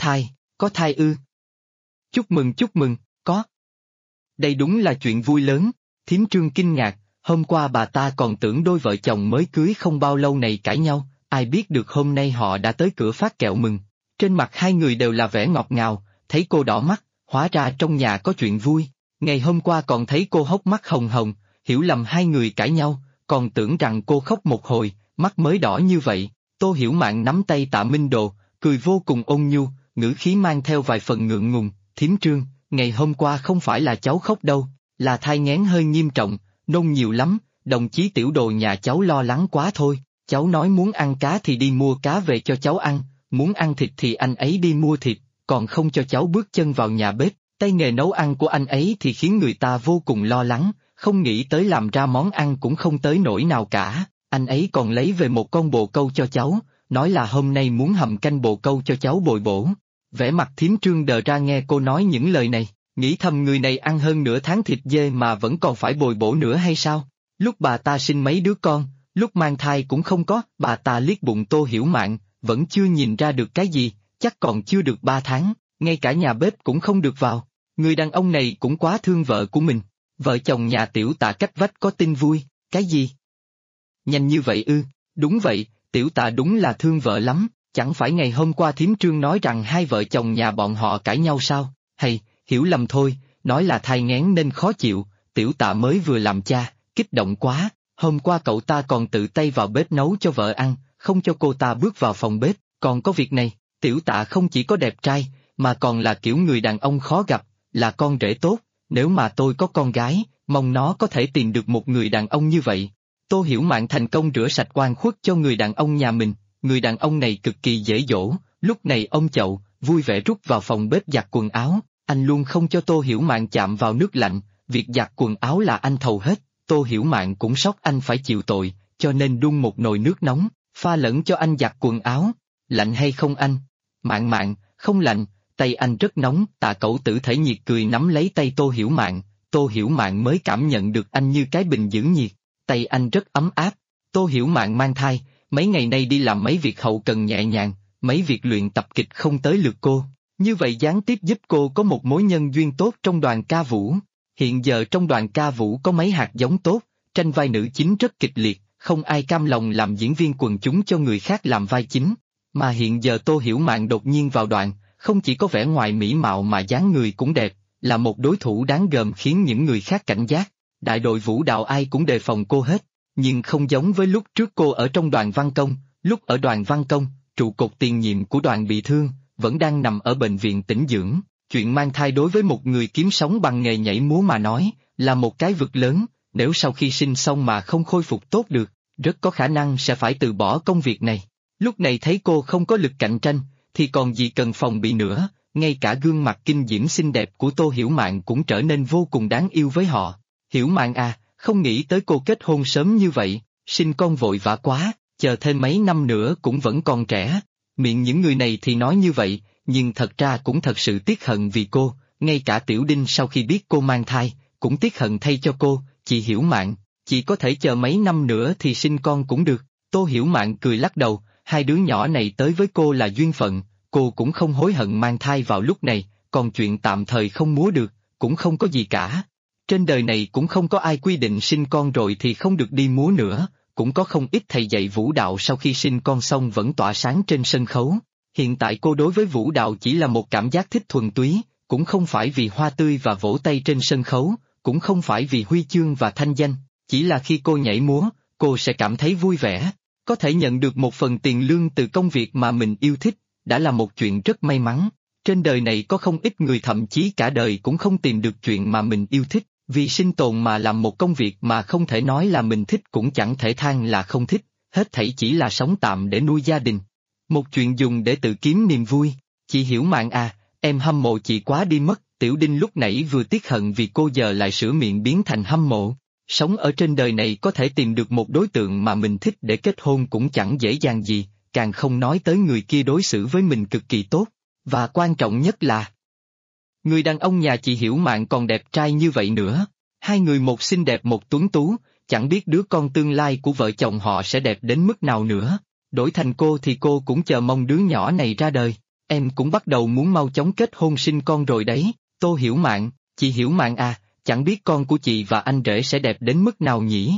có thai ư? Chúc mừng, có. Đây đúng là chuyện vui lớn, Thím Trương kinh ngạc, hôm qua bà ta còn tưởng đôi vợ chồng mới cưới không bao lâu này cãi nhau. Ai biết được hôm nay họ đã tới cửa phát kẹo mừng. Trên mặt hai người đều là vẻ ngọt ngào, thấy cô đỏ mắt, hóa ra trong nhà có chuyện vui. Ngày hôm qua còn thấy cô hốc mắt hồng hồng, hiểu lầm hai người cãi nhau, còn tưởng rằng cô khóc một hồi, mắt mới đỏ như vậy. Tô Hiểu Mạn nắm tay Tạ Minh Đồ, cười vô cùng ôn nhu, ngữ khí mang theo vài phần ngượng ngùng. Thím Trương, ngày hôm qua không phải là cháu khóc đâu, là thai nghén hơi nghiêm trọng, nôn nhiều lắm, đồng chí tiểu đồ nhà cháu lo lắng quá thôi. Cháu nói muốn ăn cá thì đi mua cá về cho cháu ăn, muốn ăn thịt thì anh ấy đi mua thịt, còn không cho cháu bước chân vào nhà bếp. Tay nghề nấu ăn của anh ấy thì khiến người ta vô cùng lo lắng, không nghĩ tới làm ra món ăn cũng không tới nỗi nào cả. Anh ấy còn lấy về một con bồ câu cho cháu, nói là hôm nay muốn hầm canh bồ câu cho cháu bồi bổ. Vẻ mặt Thím Trương đờ ra nghe cô nói những lời này, nghĩ thầm người này ăn hơn nửa tháng thịt dê mà vẫn còn phải bồi bổ nữa hay sao? Lúc bà ta sinh mấy đứa con, lúc mang thai cũng không có. Bà ta liếc bụng Tô Hiểu Mạn, vẫn chưa nhìn ra được cái gì, chắc còn chưa được 3 tháng, ngay cả nhà bếp cũng không được vào. Người đàn ông này cũng quá thương vợ của mình. Vợ chồng nhà Tiểu Tạ cách vách có tin vui, cái gì? Nhanh như vậy ư? Đúng vậy, Tiểu Tạ đúng là thương vợ lắm, chẳng phải ngày hôm qua Thím Trương nói rằng hai vợ chồng nhà bọn họ cãi nhau sao? Hay, hiểu lầm thôi, nói là thai nghén nên khó chịu, Tiểu Tạ mới vừa làm cha, kích động quá. Hôm qua cậu ta còn tự tay vào bếp nấu cho vợ ăn, không cho cô ta bước vào phòng bếp, còn có việc này. Tiểu Tạ không chỉ có đẹp trai, mà còn là kiểu người đàn ông khó gặp, là con rể tốt. Nếu mà tôi có con gái, mong nó có thể tìm được một người đàn ông như vậy. Tô Hiểu Mạn thành công rửa sạch oan khuất cho người đàn ông nhà mình, người đàn ông này cực kỳ dễ dỗ, lúc này ôm chậu, vui vẻ rút vào phòng bếp giặt quần áo, anh luôn không cho Tô Hiểu Mạn chạm vào nước lạnh, việc giặt quần áo là anh thầu hết. Tô Hiểu Mạn cũng sốc anh phải chịu tội, cho nên đun một nồi nước nóng, pha lẫn cho anh giặt quần áo. Lạnh hay không anh? Mạn Mạn, không lạnh, tay anh rất nóng. Tạ Cẩu Tử thể nhiệt cười nắm lấy tay Tô Hiểu Mạn, Tô Hiểu Mạn mới cảm nhận được anh như cái bình giữ nhiệt, tay anh rất ấm áp. Tô Hiểu Mạn mang thai, mấy ngày nay đi làm mấy việc hậu cần nhẹ nhàng, mấy việc luyện tập kịch không tới lượt cô, như vậy gián tiếp giúp cô có một mối nhân duyên tốt trong đoàn ca vũ. Hiện giờ trong đoàn ca vũ có mấy hạt giống tốt, tranh vai nữ chính rất kịch liệt, không ai cam lòng làm diễn viên quần chúng cho người khác làm vai chính. Mà hiện giờ Tô Hiểu Mạn đột nhiên vào đoàn, không chỉ có vẻ ngoài mỹ mạo mà dáng người cũng đẹp, là một đối thủ đáng gờm khiến những người khác cảnh giác. Đại đội vũ đạo ai cũng đề phòng cô hết, nhưng không giống với lúc trước cô ở trong đoàn văn công. Lúc ở đoàn văn công, trụ cột tiền nhiệm của đoàn bị thương, vẫn đang nằm ở bệnh viện tĩnh dưỡng. Chuyện mang thai đối với một người kiếm sống bằng nghề nhảy múa mà nói, là một cái vực lớn, nếu sau khi sinh xong mà không khôi phục tốt được, rất có khả năng sẽ phải từ bỏ công việc này. Lúc này thấy cô không có lực cạnh tranh, thì còn gì cần phòng bị nữa, ngay cả gương mặt kinh diễm xinh đẹp của Tô Hiểu Mạn cũng trở nên vô cùng đáng yêu với họ. Hiểu Mạn à, không nghĩ tới cô kết hôn sớm như vậy, sinh con vội vã quá, chờ thêm mấy năm nữa cũng vẫn còn trẻ. Miệng những người này thì nói như vậy, nhưng thật ra cũng thật sự tiếc hận vì cô, ngay cả Tiểu Đinh sau khi biết cô mang thai, cũng tiếc hận thay cho cô. Chị Hiểu Mạn, chỉ có thể chờ mấy năm nữa thì sinh con cũng được. Tô Hiểu Mạn cười lắc đầu, hai đứa nhỏ này tới với cô là duyên phận, cô cũng không hối hận mang thai vào lúc này, còn chuyện tạm thời không múa được, cũng không có gì cả. Trên đời này cũng không có ai quy định sinh con rồi thì không được đi múa nữa, cũng có không ít thầy dạy vũ đạo sau khi sinh con xong vẫn tỏa sáng trên sân khấu. Hiện tại cô đối với vũ đạo chỉ là một cảm giác thích thuần túy, cũng không phải vì hoa tươi và vỗ tay trên sân khấu, cũng không phải vì huy chương và thanh danh, chỉ là khi cô nhảy múa, cô sẽ cảm thấy vui vẻ. Có thể nhận được một phần tiền lương từ công việc mà mình yêu thích, đã là một chuyện rất may mắn. Trên đời này có không ít người thậm chí cả đời cũng không tìm được chuyện mà mình yêu thích, vì sinh tồn mà làm một công việc mà không thể nói là mình thích cũng chẳng thể than là không thích, hết thảy chỉ là sống tạm để nuôi gia đình. Một chuyện dùng để tự kiếm niềm vui. Chị Hiểu Mạn à, em hâm mộ chị quá đi mất. Tiểu Đinh lúc nãy vừa tiếc hận vì cô giờ lại sửa miệng biến thành hâm mộ. Sống ở trên đời này có thể tìm được một đối tượng mà mình thích để kết hôn cũng chẳng dễ dàng gì, càng không nói tới người kia đối xử với mình cực kỳ tốt. Và quan trọng nhất là, người đàn ông nhà chị Hiểu Mạn còn đẹp trai như vậy nữa. Hai người một xinh đẹp một tuấn tú, chẳng biết đứa con tương lai của vợ chồng họ sẽ đẹp đến mức nào nữa. Đổi thành cô thì cô cũng chờ mong đứa nhỏ này ra đời. Em cũng bắt đầu muốn mau chóng kết hôn sinh con rồi đấy. Tô Hiểu Mạn, chị Hiểu Mạn à, chẳng biết con của chị và anh rể sẽ đẹp đến mức nào nhỉ?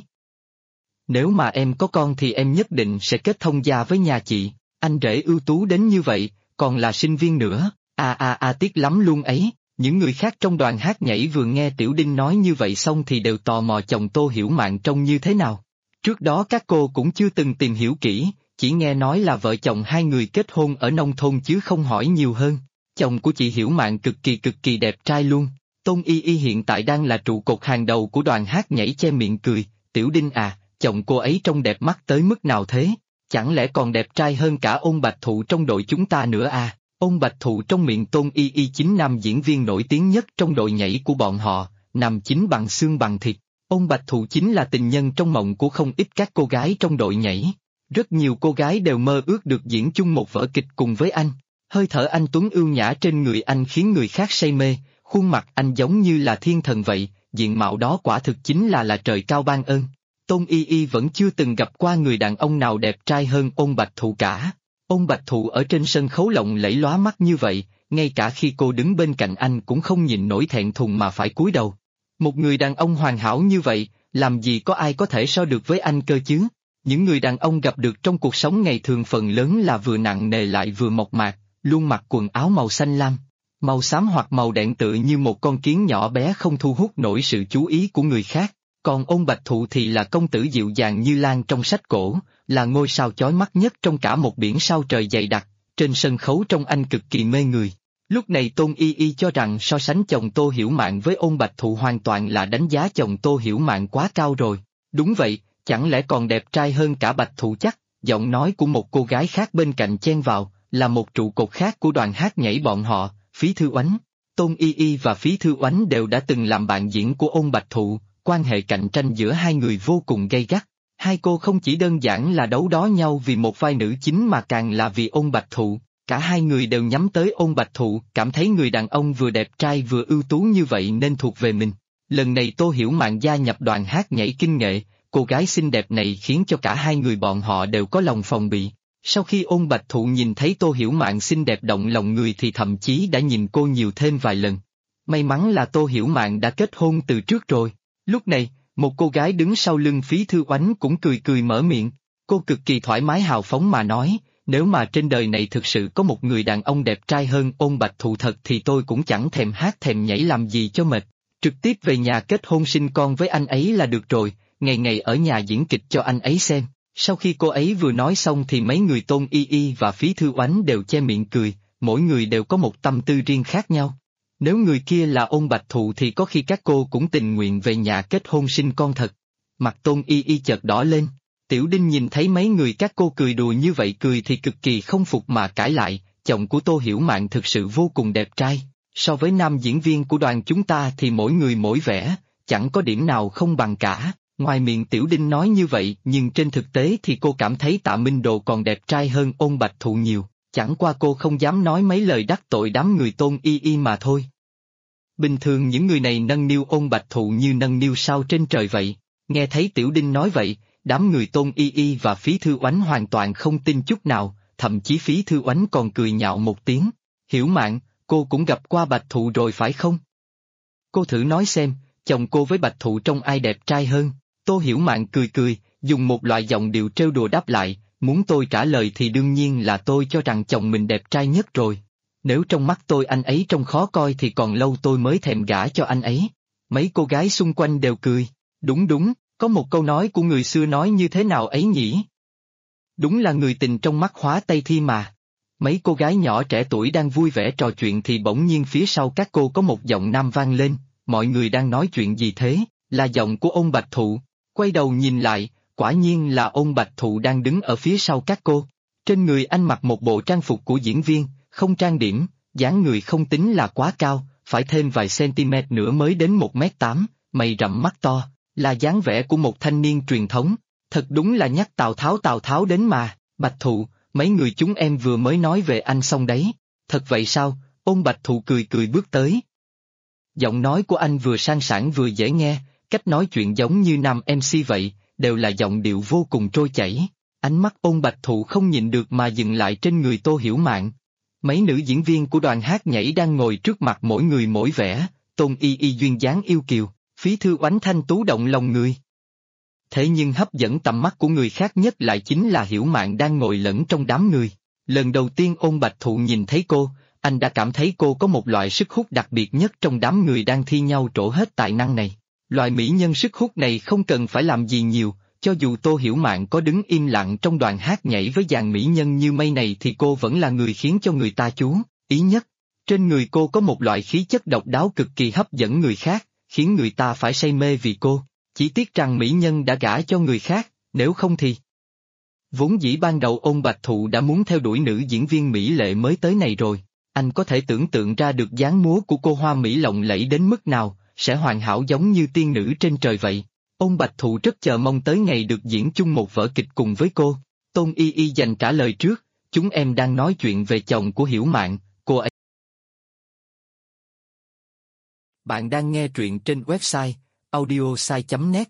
Nếu mà em có con thì em nhất định sẽ kết thông gia với nhà chị. Anh rể ưu tú đến như vậy, còn là sinh viên nữa. Tiếc lắm luôn ấy. Những người khác trong đoàn hát nhảy vừa nghe Tiểu Đinh nói như vậy xong thì đều tò mò chồng Tô Hiểu Mạn trông như thế nào. Trước đó các cô cũng chưa từng tìm hiểu kỹ, chỉ nghe nói là vợ chồng hai người kết hôn ở nông thôn chứ không hỏi nhiều hơn. Chồng của chị Hiểu Mạn cực kỳ đẹp trai luôn. Tôn Y Y hiện tại đang là trụ cột hàng đầu của đoàn hát nhảy che miệng cười. Tiểu Đinh à, chồng cô ấy trông đẹp mắt tới mức nào thế? Chẳng lẽ còn đẹp trai hơn cả Ôn Bạch Thụ trong đội chúng ta nữa à? Ôn Bạch Thụ trong miệng Tôn Y Y chính nam diễn viên nổi tiếng nhất trong đội nhảy của bọn họ, nằm chính bằng xương bằng thịt. Ôn Bạch Thụ chính là tình nhân trong mộng của không ít các cô gái trong đội nhảy. Rất nhiều cô gái đều mơ ước được diễn chung một vở kịch cùng với anh. Hơi thở anh tuấn ưu nhã trên người anh khiến người khác say mê, khuôn mặt anh giống như là thiên thần vậy, diện mạo đó quả thực chính là trời cao ban ơn. Tôn Y Y vẫn chưa từng gặp qua người đàn ông nào đẹp trai hơn Ôn Bạch Thụ cả. Ôn Bạch Thụ ở trên sân khấu lộng lẫy lóa mắt như vậy, ngay cả khi cô đứng bên cạnh anh cũng không nhìn nổi thẹn thùng mà phải cúi đầu. Một người đàn ông hoàn hảo như vậy, làm gì có ai có thể so được với anh cơ chứ? Những người đàn ông gặp được trong cuộc sống ngày thường phần lớn là vừa nặng nề lại vừa mộc mạc, luôn mặc quần áo màu xanh lam, màu xám hoặc màu đen tựa như một con kiến nhỏ bé không thu hút nổi sự chú ý của người khác. Còn Ôn Bạch Thụ thì là công tử dịu dàng như lan trong sách cổ, là ngôi sao chói mắt nhất trong cả một biển sao trời dày đặc, trên sân khấu trông anh cực kỳ mê người. Lúc này Tôn Y Y cho rằng so sánh chồng Tô Hiểu Mạn với Ôn Bạch Thụ hoàn toàn là đánh giá chồng Tô Hiểu Mạn quá cao rồi. Đúng vậy, chẳng lẽ còn đẹp trai hơn cả Bạch Thụ chắc? Giọng nói của một cô gái khác bên cạnh chen vào, là một trụ cột khác của đoàn hát nhảy bọn họ, Phí Thư Oánh. Tôn Y Y và Phí Thư Oánh đều đã từng làm bạn diễn của Ôn Bạch Thụ, quan hệ cạnh tranh giữa hai người vô cùng gay gắt. Hai cô không chỉ đơn giản là đấu đá nhau vì một vai nữ chính mà càng là vì Ôn Bạch Thụ. Cả hai người đều nhắm tới Ôn Bạch Thụ, cảm thấy người đàn ông vừa đẹp trai vừa ưu tú như vậy nên thuộc về mình. Lần này Tô Hiểu Mạn gia nhập đoàn hát nhảy kinh nghệ, cô gái xinh đẹp này khiến cho cả hai người bọn họ đều có lòng phòng bị. Sau khi Ôn Bạch Thụ nhìn thấy Tô Hiểu Mạn xinh đẹp động lòng người thì thậm chí đã nhìn cô nhiều thêm vài lần. May mắn là Tô Hiểu Mạn đã kết hôn từ trước rồi. Lúc này, một cô gái đứng sau lưng Phí Thư Oánh cũng cười mở miệng. Cô cực kỳ thoải mái hào phóng mà nói, nếu mà trên đời này thực sự có một người đàn ông đẹp trai hơn Ôn Bạch Thụ thật thì tôi cũng chẳng thèm hát thèm nhảy làm gì cho mệt. Trực tiếp về nhà kết hôn sinh con với anh ấy là được rồi, ngày ngày ở nhà diễn kịch cho anh ấy xem. Sau khi cô ấy vừa nói xong thì mấy người Tôn Y Y và Phí Thư Oánh đều che miệng cười, mỗi người đều có một tâm tư riêng khác nhau. Nếu người kia là Ôn Bạch Thụ thì có khi các cô cũng tình nguyện về nhà kết hôn sinh con thật. Mặt Tôn Y Y chợt đỏ lên. Tiểu Đinh nhìn thấy mấy người các cô cười đùa như vậy cười thì cực kỳ không phục mà cãi lại, chồng của Tô Hiểu Mạn thực sự vô cùng đẹp trai. So với nam diễn viên của đoàn chúng ta thì mỗi người mỗi vẻ, chẳng có điểm nào không bằng cả. Ngoài miệng Tiểu Đinh nói như vậy nhưng trên thực tế thì cô cảm thấy Tạ Minh Đồ còn đẹp trai hơn Ôn Bạch Thụ nhiều, chẳng qua cô không dám nói mấy lời đắc tội đám người Tôn Y Y mà thôi. Bình thường những người này nâng niu Ôn Bạch Thụ như nâng niu sao trên trời vậy. Nghe thấy Tiểu Đinh nói vậy, đám người Tôn Y Y và Phí Thư Oánh hoàn toàn không tin chút nào, thậm chí Phí Thư Oánh còn cười nhạo một tiếng. Hiểu Mạn, cô cũng gặp qua Bạch Thụ rồi phải không? Cô thử nói xem, chồng cô với Bạch Thụ trông ai đẹp trai hơn? Tô Hiểu Mạn cười cười, dùng một loại giọng điệu trêu đùa đáp lại, muốn tôi trả lời thì đương nhiên là tôi cho rằng chồng mình đẹp trai nhất rồi. Nếu trong mắt tôi anh ấy trông khó coi thì còn lâu tôi mới thèm gả cho anh ấy. Mấy cô gái xung quanh đều cười, đúng đúng, có một câu nói của người xưa nói như thế nào ấy nhỉ? Đúng là người tình trong mắt hóa Tây Thi mà. Mấy cô gái nhỏ trẻ tuổi đang vui vẻ trò chuyện thì bỗng nhiên phía sau các cô có một giọng nam vang lên, mọi người đang nói chuyện gì thế, là giọng của ông Bạch Thụ. Quay đầu nhìn lại, quả nhiên là ông Bạch Thụ đang đứng ở phía sau các cô. Trên người anh mặc một bộ trang phục của diễn viên, không trang điểm, dáng người không tính là quá cao, phải thêm vài cm nữa mới đến 1m8, mày rậm mắt to, là dáng vẻ của một thanh niên truyền thống. Thật đúng là nhắc Tào Tháo đến mà. Bạch Thụ, mấy người chúng em vừa mới nói về anh xong đấy. Thật vậy sao? Ôn Bạch Thụ cười cười bước tới. Giọng nói của anh vừa sang sảng vừa dễ nghe, cách nói chuyện giống như nam MC vậy, đều là giọng điệu vô cùng trôi chảy. Ánh mắt Ôn Bạch Thụ không nhịn được mà dừng lại trên người Tô Hiểu Mạn. Mấy nữ diễn viên của đoàn hát nhảy đang ngồi trước mặt mỗi người mỗi vẻ, Tôn Y Y duyên dáng yêu kiều, Phí Thư Oánh thanh tú động lòng người. Thế nhưng hấp dẫn tầm mắt của người khác nhất lại chính là Hiểu Mạn đang ngồi lẫn trong đám người. Lần đầu tiên Ôn Bạch Thụ nhìn thấy cô, anh đã cảm thấy cô có một loại sức hút đặc biệt nhất trong đám người đang thi nhau trổ hết tài năng này. Loại mỹ nhân sức hút này không cần phải làm gì nhiều, cho dù Tô Hiểu Mạn có đứng im lặng trong đoàn hát nhảy với dàn mỹ nhân như mây này thì cô vẫn là người khiến cho người ta chú ý nhất. Trên người cô có một loại khí chất độc đáo cực kỳ hấp dẫn người khác, khiến người ta phải say mê vì cô. Chỉ tiếc rằng mỹ nhân đã gả cho người khác, nếu không thì... Vốn dĩ ban đầu Ôn Bạch Thụ đã muốn theo đuổi nữ diễn viên mỹ lệ mới tới này rồi. Anh có thể tưởng tượng ra được dáng múa của cô hoa mỹ lộng lẫy đến mức nào, sẽ hoàn hảo giống như tiên nữ trên trời vậy. Ôn Bạch Thụ rất chờ mong tới ngày được diễn chung một vở kịch cùng với cô. Tôn Y Y dành trả lời trước, chúng em đang nói chuyện về chồng của Hiểu Mạn, cô ấy. Bạn đang nghe truyện trên website audiosai.net.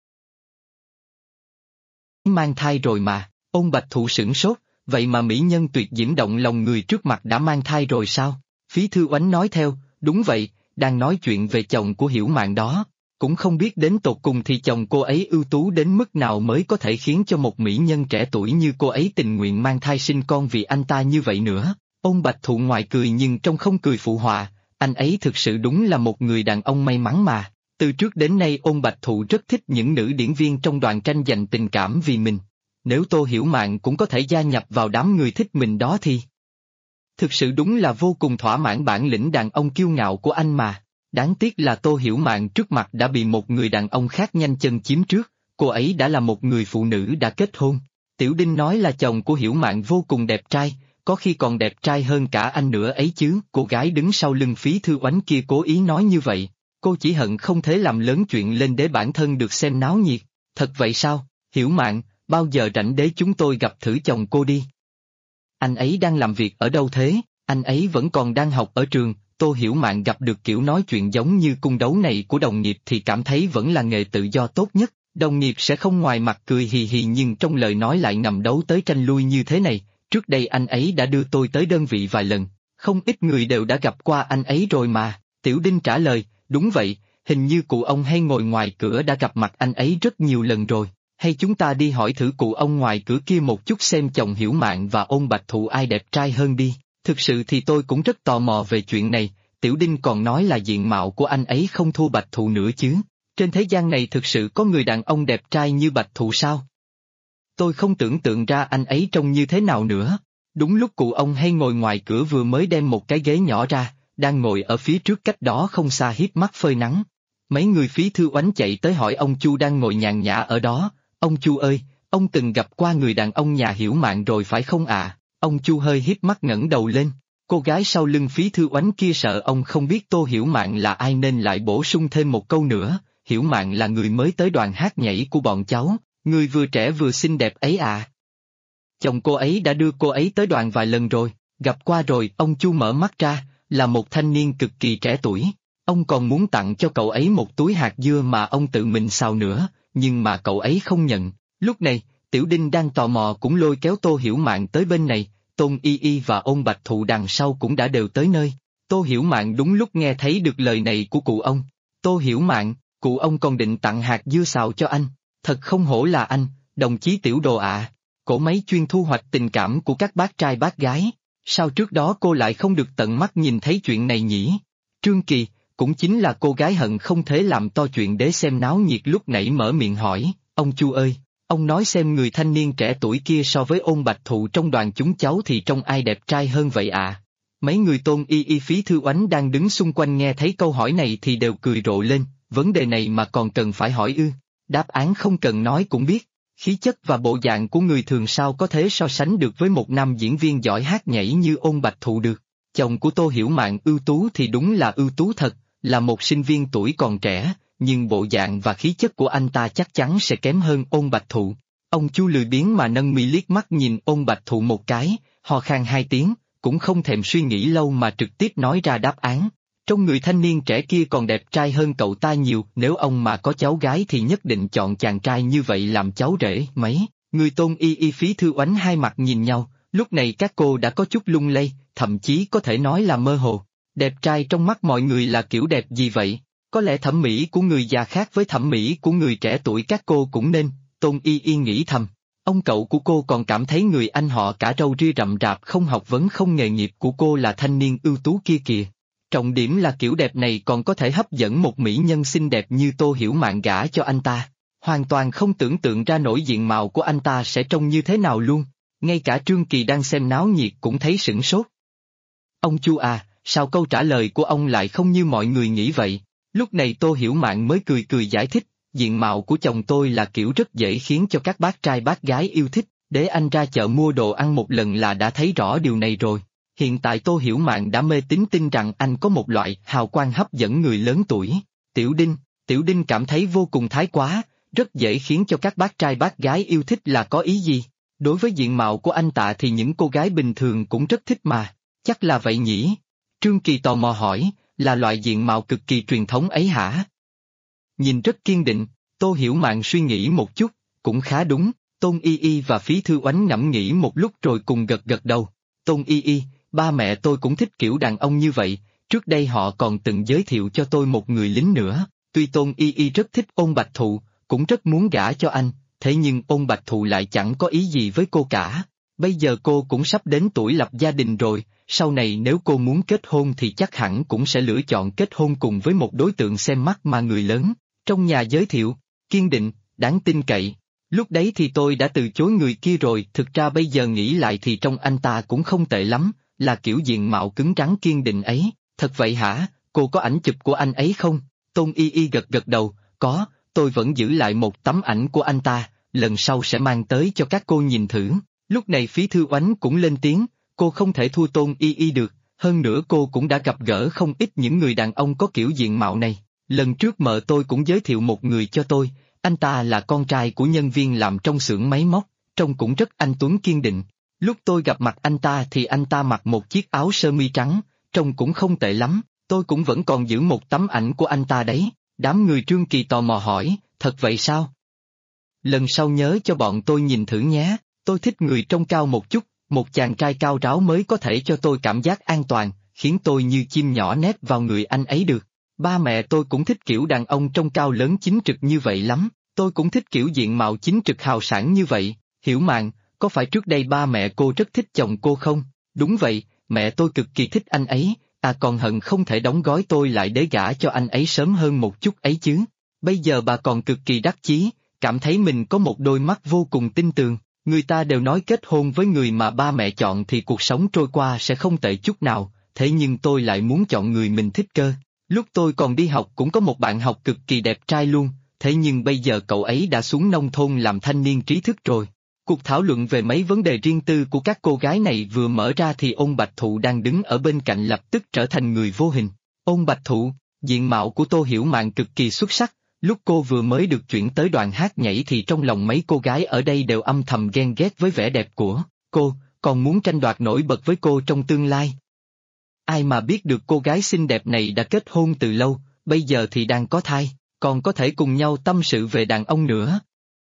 Mang thai rồi mà, Ôn Bạch Thụ sửng sốt, vậy mà mỹ nhân tuyệt diễm động lòng người trước mặt đã mang thai rồi sao? Phí Thư Oánh nói theo, đúng vậy, đang nói chuyện về chồng của Hiểu Mạn đó. Cũng không biết đến tột cùng thì chồng cô ấy ưu tú đến mức nào mới có thể khiến cho một mỹ nhân trẻ tuổi như cô ấy tình nguyện mang thai sinh con vì anh ta như vậy nữa. Ôn Bạch Thụ ngoài cười nhưng trong không cười phụ họa, anh ấy thực sự đúng là một người đàn ông may mắn mà. Từ trước đến nay Ôn Bạch Thụ rất thích những nữ diễn viên trong đoàn tranh giành tình cảm vì mình. Nếu Tô Hiểu Mạn cũng có thể gia nhập vào đám người thích mình đó thì... Thực sự đúng là vô cùng thỏa mãn bản lĩnh đàn ông kiêu ngạo của anh mà. Đáng tiếc là Tô Hiểu Mạn trước mặt đã bị một người đàn ông khác nhanh chân chiếm trước, cô ấy đã là một người phụ nữ đã kết hôn. Tiểu Đinh nói là chồng của Hiểu Mạn vô cùng đẹp trai, có khi còn đẹp trai hơn cả anh nữa ấy chứ. Cô gái đứng sau lưng Phí Thư Oánh kia cố ý nói như vậy, cô chỉ hận không thể làm lớn chuyện lên để bản thân được xem náo nhiệt. Thật vậy sao, Hiểu Mạn, bao giờ rảnh để chúng tôi gặp thử chồng cô đi. Anh ấy đang làm việc ở đâu thế? Anh ấy vẫn còn đang học ở trường. Tô Hiểu Mạn gặp được kiểu nói chuyện giống như cung đấu này của đồng nghiệp thì cảm thấy vẫn là nghề tự do tốt nhất. Đồng nghiệp sẽ không ngoài mặt cười hì hì nhưng trong lời nói lại ngầm đấu tới tranh lui như thế này. Trước đây anh ấy đã đưa tôi tới đơn vị vài lần, không ít người đều đã gặp qua anh ấy rồi mà. Tiểu Đinh trả lời, đúng vậy, hình như cụ ông hay ngồi ngoài cửa đã gặp mặt anh ấy rất nhiều lần rồi. Hay chúng ta đi hỏi thử cụ ông ngoài cửa kia một chút xem chồng Hiểu Mạn và Ôn Bạch Thụ ai đẹp trai hơn đi. Thực sự thì tôi cũng rất tò mò về chuyện này. Tiểu Đinh còn nói là diện mạo của anh ấy không thua Bạch Thụ nữa chứ. Trên thế gian này thực sự có người đàn ông đẹp trai như Bạch Thụ sao? Tôi không tưởng tượng ra anh ấy trông như thế nào nữa. Đúng lúc cụ ông hay ngồi ngoài cửa vừa mới đem một cái ghế nhỏ ra, đang ngồi ở phía trước cách đó không xa híp mắt phơi nắng. Mấy người Phí Thư Oánh chạy tới hỏi ông Chu đang ngồi nhàn nhã ở đó, ông Chu ơi, ông từng gặp qua người đàn ông nhà Hiểu Mạn rồi phải không ạ? Ông Chu hơi híp mắt ngẩng đầu lên. Cô gái sau lưng Phí Thư Oánh kia sợ ông không biết Tô Hiểu Mạn là ai nên lại bổ sung thêm một câu nữa, Hiểu Mạn là người mới tới đoàn hát nhảy của bọn cháu, người vừa trẻ vừa xinh đẹp ấy à. Chồng cô ấy đã đưa cô ấy tới đoàn vài lần rồi, gặp qua rồi. Ông Chu mở mắt ra, là một thanh niên cực kỳ trẻ tuổi, ông còn muốn tặng cho cậu ấy một túi hạt dưa mà ông tự mình xào nữa, nhưng mà cậu ấy không nhận. Lúc này, Tiểu Đinh đang tò mò cũng lôi kéo Tô Hiểu Mạn tới bên này, Tôn Y Y và Ôn Bạch Thụ đằng sau cũng đã đều tới nơi. Tô Hiểu Mạn đúng lúc nghe thấy được lời này của cụ ông. Tô Hiểu Mạn, cụ ông còn định tặng hạt dưa xào cho anh. Thật không hổ là anh, đồng chí Tiểu Đồ ạ. Cỗ máy chuyên thu hoạch tình cảm của các bác trai bác gái. Sao trước đó cô lại không được tận mắt nhìn thấy chuyện này nhỉ? Trương Kỳ, cũng chính là cô gái hận không thể làm to chuyện để xem náo nhiệt lúc nãy mở miệng hỏi, ông Chu ơi, ông nói xem người thanh niên trẻ tuổi kia so với Ôn Bạch Thụ trong đoàn chúng cháu thì trông ai đẹp trai hơn vậy ạ? Mấy người Tôn Y Y Phí Thư Oánh đang đứng xung quanh nghe thấy câu hỏi này thì đều cười rộ lên, vấn đề này mà còn cần phải hỏi ư? Đáp án không cần nói cũng biết, khí chất và bộ dạng của người thường sao có thể so sánh được với một nam diễn viên giỏi hát nhảy như Ôn Bạch Thụ được. Chồng của Tô Hiểu Mạn ưu tú thì đúng là ưu tú thật, là một sinh viên tuổi còn trẻ, nhưng bộ dạng và khí chất của anh ta chắc chắn sẽ kém hơn Ôn Bạch Thụ. Ông Chu lười biếng mà nâng mi liếc mắt nhìn Ôn Bạch Thụ một cái, ho khan 2 tiếng, cũng không thèm suy nghĩ lâu mà trực tiếp nói ra đáp án. Trong người thanh niên trẻ kia còn đẹp trai hơn cậu ta nhiều, nếu ông mà có cháu gái thì nhất định chọn chàng trai như vậy làm cháu rể. Mấy người Tôn Y Y Phí Thư Oánh hai mặt nhìn nhau, lúc này các cô đã có chút lung lay, thậm chí có thể nói là mơ hồ. Đẹp trai trong mắt mọi người là kiểu đẹp gì vậy? Có lẽ thẩm mỹ của người già khác với thẩm mỹ của người trẻ tuổi các cô cũng nên, Tôn Y Y nghĩ thầm. Ông cậu của cô còn cảm thấy người anh họ cả râu ria rậm rạp không học vấn không nghề nghiệp của cô là thanh niên ưu tú kia kìa. Trọng điểm là kiểu đẹp này còn có thể hấp dẫn một mỹ nhân xinh đẹp như Tô Hiểu Mạn gả cho anh ta. Hoàn toàn không tưởng tượng ra nổi diện mạo của anh ta sẽ trông như thế nào luôn. Ngay cả Trương Kỳ đang xem náo nhiệt cũng thấy sửng sốt. Ông Chu à, sao câu trả lời của ông lại không như mọi người nghĩ vậy? Lúc này Tô Hiểu Mạn mới cười cười giải thích, diện mạo của chồng tôi là kiểu rất dễ khiến cho các bác trai bác gái yêu thích, để anh ra chợ mua đồ ăn một lần là đã thấy rõ điều này rồi. Hiện tại Tô Hiểu Mạn đã mê tín tin rằng anh có một loại hào quang hấp dẫn người lớn tuổi. Tiểu Đinh cảm thấy vô cùng thái quá, rất dễ khiến cho các bác trai bác gái yêu thích là có ý gì? Đối với diện mạo của anh ta thì những cô gái bình thường cũng rất thích mà, chắc là vậy nhỉ? Trương Kỳ tò mò hỏi, là loại diện mạo cực kỳ truyền thống ấy hả? Nhìn rất kiên định, Tô Hiểu Mạn suy nghĩ một chút, cũng khá đúng, Tôn Y Y và Phí Thư Oánh ngẫm nghĩ một lúc rồi cùng gật gật đầu. Tôn Y Y, ba mẹ tôi cũng thích kiểu đàn ông như vậy, trước đây họ còn từng giới thiệu cho tôi một người lính nữa, tuy Tôn Y Y rất thích Ôn Bạch Thụ, cũng rất muốn gả cho anh, thế nhưng Ôn Bạch Thụ lại chẳng có ý gì với cô cả. Bây giờ cô cũng sắp đến tuổi lập gia đình rồi, sau này nếu cô muốn kết hôn thì chắc hẳn cũng sẽ lựa chọn kết hôn cùng với một đối tượng xem mắt mà người lớn trong nhà giới thiệu, kiên định, đáng tin cậy. Lúc đấy thì tôi đã từ chối người kia rồi, thực ra bây giờ nghĩ lại thì trong anh ta cũng không tệ lắm, là kiểu diện mạo cứng rắn kiên định ấy. Thật vậy hả, cô có ảnh chụp của anh ấy không? Tôn Y Y gật gật đầu, có, tôi vẫn giữ lại một tấm ảnh của anh ta, lần sau sẽ mang tới cho các cô nhìn thử. Lúc này Phí Thư Oánh cũng lên tiếng, cô không thể thua Tôn Y Y được, hơn nữa cô cũng đã gặp gỡ không ít những người đàn ông có kiểu diện mạo này. Lần trước mợ tôi cũng giới thiệu một người cho tôi, anh ta là con trai của nhân viên làm trong xưởng máy móc, trông cũng rất anh tuấn kiên định. Lúc tôi gặp mặt anh ta thì anh ta mặc một chiếc áo sơ mi trắng, trông cũng không tệ lắm, tôi cũng vẫn còn giữ một tấm ảnh của anh ta đấy. Đám người Trương Kỳ tò mò hỏi, thật vậy sao? Lần sau nhớ cho bọn tôi nhìn thử nhé, tôi thích người trông cao một chút, một chàng trai cao ráo mới có thể cho tôi cảm giác an toàn, khiến tôi như chim nhỏ nép vào người anh ấy được. Ba mẹ tôi cũng thích kiểu đàn ông trông cao lớn chính trực như vậy lắm, tôi cũng thích kiểu diện mạo chính trực hào sảng như vậy. Hiểu Mạn, có phải trước đây ba mẹ cô rất thích chồng cô không? Đúng vậy, mẹ tôi cực kỳ thích anh ấy, còn hận không thể đóng gói tôi lại để gả cho anh ấy sớm hơn một chút ấy chứ. Bây giờ bà còn cực kỳ đắc chí, cảm thấy mình có một đôi mắt vô cùng tinh tường. Người ta đều nói kết hôn với người mà ba mẹ chọn thì cuộc sống trôi qua sẽ không tệ chút nào, thế nhưng tôi lại muốn chọn người mình thích cơ. Lúc tôi còn đi học cũng có một bạn học cực kỳ đẹp trai luôn, thế nhưng bây giờ cậu ấy đã xuống nông thôn làm thanh niên trí thức rồi. Cuộc thảo luận về mấy vấn đề riêng tư của các cô gái này vừa mở ra thì Ôn Bạch Thụ đang đứng ở bên cạnh lập tức trở thành người vô hình. Ôn Bạch Thụ, diện mạo của Tô Hiểu Mạn cực kỳ xuất sắc, lúc cô vừa mới được chuyển tới đoàn hát nhảy thì trong lòng mấy cô gái ở đây đều âm thầm ghen ghét với vẻ đẹp của cô, còn muốn tranh đoạt nổi bật với cô trong tương lai. Ai mà biết được cô gái xinh đẹp này đã kết hôn từ lâu, bây giờ thì đang có thai. còn có thể cùng nhau tâm sự về đàn ông nữa.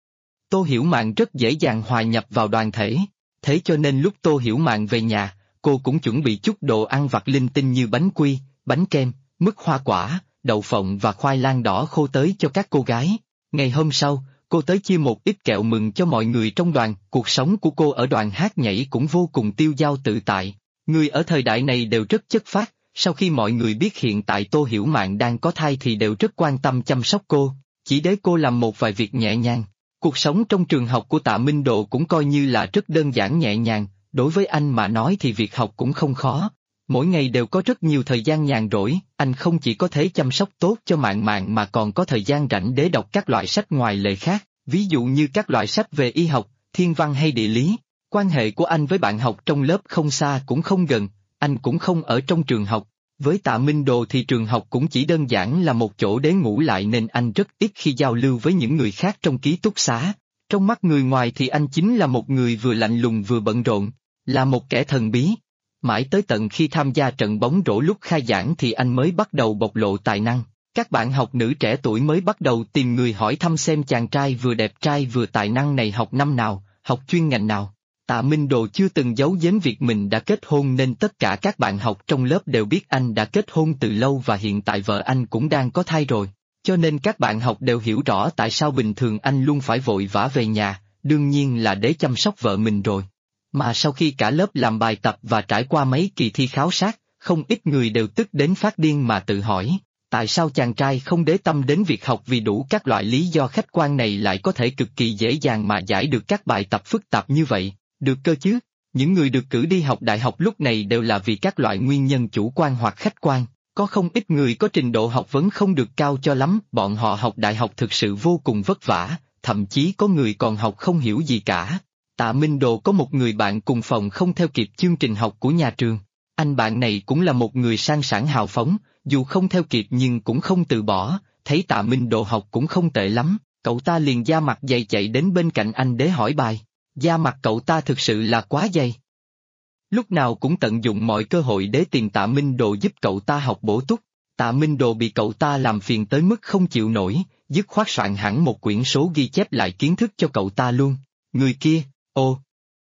Tô Hiểu Mạn rất dễ dàng hòa nhập vào đoàn thể, thế cho nên lúc Tô Hiểu Mạn về nhà, cô cũng chuẩn bị chút đồ ăn vặt linh tinh như bánh quy, bánh kem, mứt hoa quả, đậu phộng và khoai lang đỏ khô tới cho các cô gái. Ngày hôm sau, cô tới chia một ít kẹo mừng cho mọi người trong đoàn. Cuộc sống của cô ở đoàn hát nhảy cũng vô cùng tiêu dao tự tại. Người ở thời đại này đều rất chất phác, sau khi mọi người biết hiện tại Tô Hiểu Mạn đang có thai thì đều rất quan tâm chăm sóc cô, chỉ để cô làm một vài việc nhẹ nhàng. Cuộc sống trong trường học của Tạ Minh Độ cũng coi như là rất đơn giản nhẹ nhàng, đối với anh mà nói thì việc học cũng không khó. Mỗi ngày đều có rất nhiều thời gian nhàn rỗi, anh không chỉ có thể chăm sóc tốt cho Mạn Mạn mà còn có thời gian rảnh để đọc các loại sách ngoài lề khác, ví dụ như các loại sách về y học, thiên văn hay địa lý. Quan hệ của anh với bạn học trong lớp không xa cũng không gần, anh cũng không ở trong trường học. Với Tạ Minh Đồ thì trường học cũng chỉ đơn giản là một chỗ để ngủ lại nên anh rất ít khi giao lưu với những người khác trong ký túc xá. Trong mắt người ngoài thì anh chính là một người vừa lạnh lùng vừa bận rộn, là một kẻ thần bí. Mãi tới tận khi tham gia trận bóng rổ lúc khai giảng thì anh mới bắt đầu bộc lộ tài năng. Các bạn học nữ trẻ tuổi mới bắt đầu tìm người hỏi thăm xem chàng trai vừa đẹp trai vừa tài năng này học năm nào, học chuyên ngành nào. Tạ Minh Đồ chưa từng giấu giếm việc mình đã kết hôn nên tất cả các bạn học trong lớp đều biết anh đã kết hôn từ lâu và hiện tại vợ anh cũng đang có thai rồi. Cho nên các bạn học đều hiểu rõ tại sao bình thường anh luôn phải vội vã về nhà, đương nhiên là để chăm sóc vợ mình rồi. Mà sau khi cả lớp làm bài tập và trải qua mấy kỳ thi khảo sát, không ít người đều tức đến phát điên mà tự hỏi, tại sao chàng trai không để tâm đến việc học vì đủ các loại lý do khách quan này lại có thể cực kỳ dễ dàng mà giải được các bài tập phức tạp như vậy, được cơ chứ? Những người được cử đi học đại học lúc này đều là vì các loại nguyên nhân chủ quan hoặc khách quan, có không ít người có trình độ học vấn không được cao cho lắm, bọn họ học đại học thực sự vô cùng vất vả, thậm chí có người còn học không hiểu gì cả. Tạ Minh Đồ có một người bạn cùng phòng không theo kịp chương trình học của nhà trường. Anh bạn này cũng là một người sang sảng hào phóng, dù không theo kịp nhưng cũng không từ bỏ, thấy Tạ Minh Đồ học cũng không tệ lắm, cậu ta liền da mặt dày chạy đến bên cạnh anh để hỏi bài. Da mặt cậu ta thực sự là quá dày. Lúc nào cũng tận dụng mọi cơ hội để tìm Tạ Minh Đồ giúp cậu ta học bổ túc. Tạ Minh Đồ bị cậu ta làm phiền tới mức không chịu nổi, dứt khoát soạn hẳn một quyển số ghi chép lại kiến thức cho cậu ta luôn. Người kia, ồ,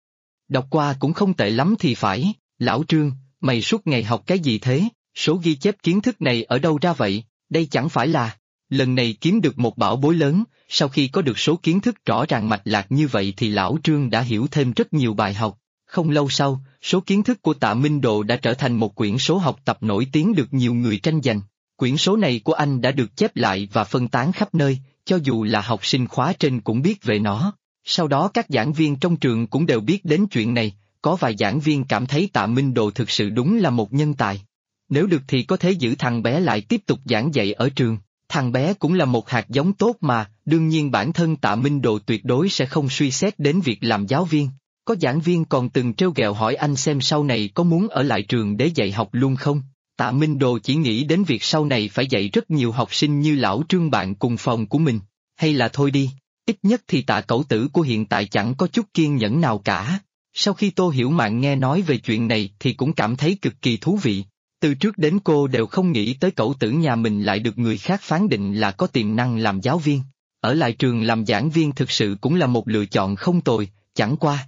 đọc qua cũng không tệ lắm thì phải, lão Trương, mày suốt ngày học cái gì thế, số ghi chép kiến thức này ở đâu ra vậy, đây chẳng phải là, lần này kiếm được một bảo bối lớn, sau khi có được số kiến thức rõ ràng mạch lạc như vậy thì lão Trương đã hiểu thêm rất nhiều bài học. Không lâu sau, số kiến thức của Tạ Minh Độ đã trở thành một quyển số học tập nổi tiếng được nhiều người tranh giành. Quyển số này của anh đã được chép lại và phân tán khắp nơi, cho dù là học sinh khóa trên cũng biết về nó. Sau đó các giảng viên trong trường cũng đều biết đến chuyện này, có vài giảng viên cảm thấy Tạ Minh Độ thực sự đúng là một nhân tài. Nếu được thì có thể giữ thằng bé lại tiếp tục giảng dạy ở trường, thằng bé cũng là một hạt giống tốt mà, đương nhiên bản thân Tạ Minh Độ tuyệt đối sẽ không suy xét đến việc làm giáo viên. Có giảng viên còn từng trêu ghẹo hỏi anh xem sau này có muốn ở lại trường để dạy học luôn không? Tạ Minh Đồ chỉ nghĩ đến việc sau này phải dạy rất nhiều học sinh như lão Trương bạn cùng phòng của mình, hay là thôi đi. Ít nhất thì Tạ cẩu tử của hiện tại chẳng có chút kiên nhẫn nào cả. Sau khi Tô Hiểu Mạn nghe nói về chuyện này thì cũng cảm thấy cực kỳ thú vị. Từ trước đến cô đều không nghĩ tới cẩu tử nhà mình lại được người khác phán định là có tiềm năng làm giáo viên. Ở lại trường làm giảng viên thực sự cũng là một lựa chọn không tồi, chẳng qua.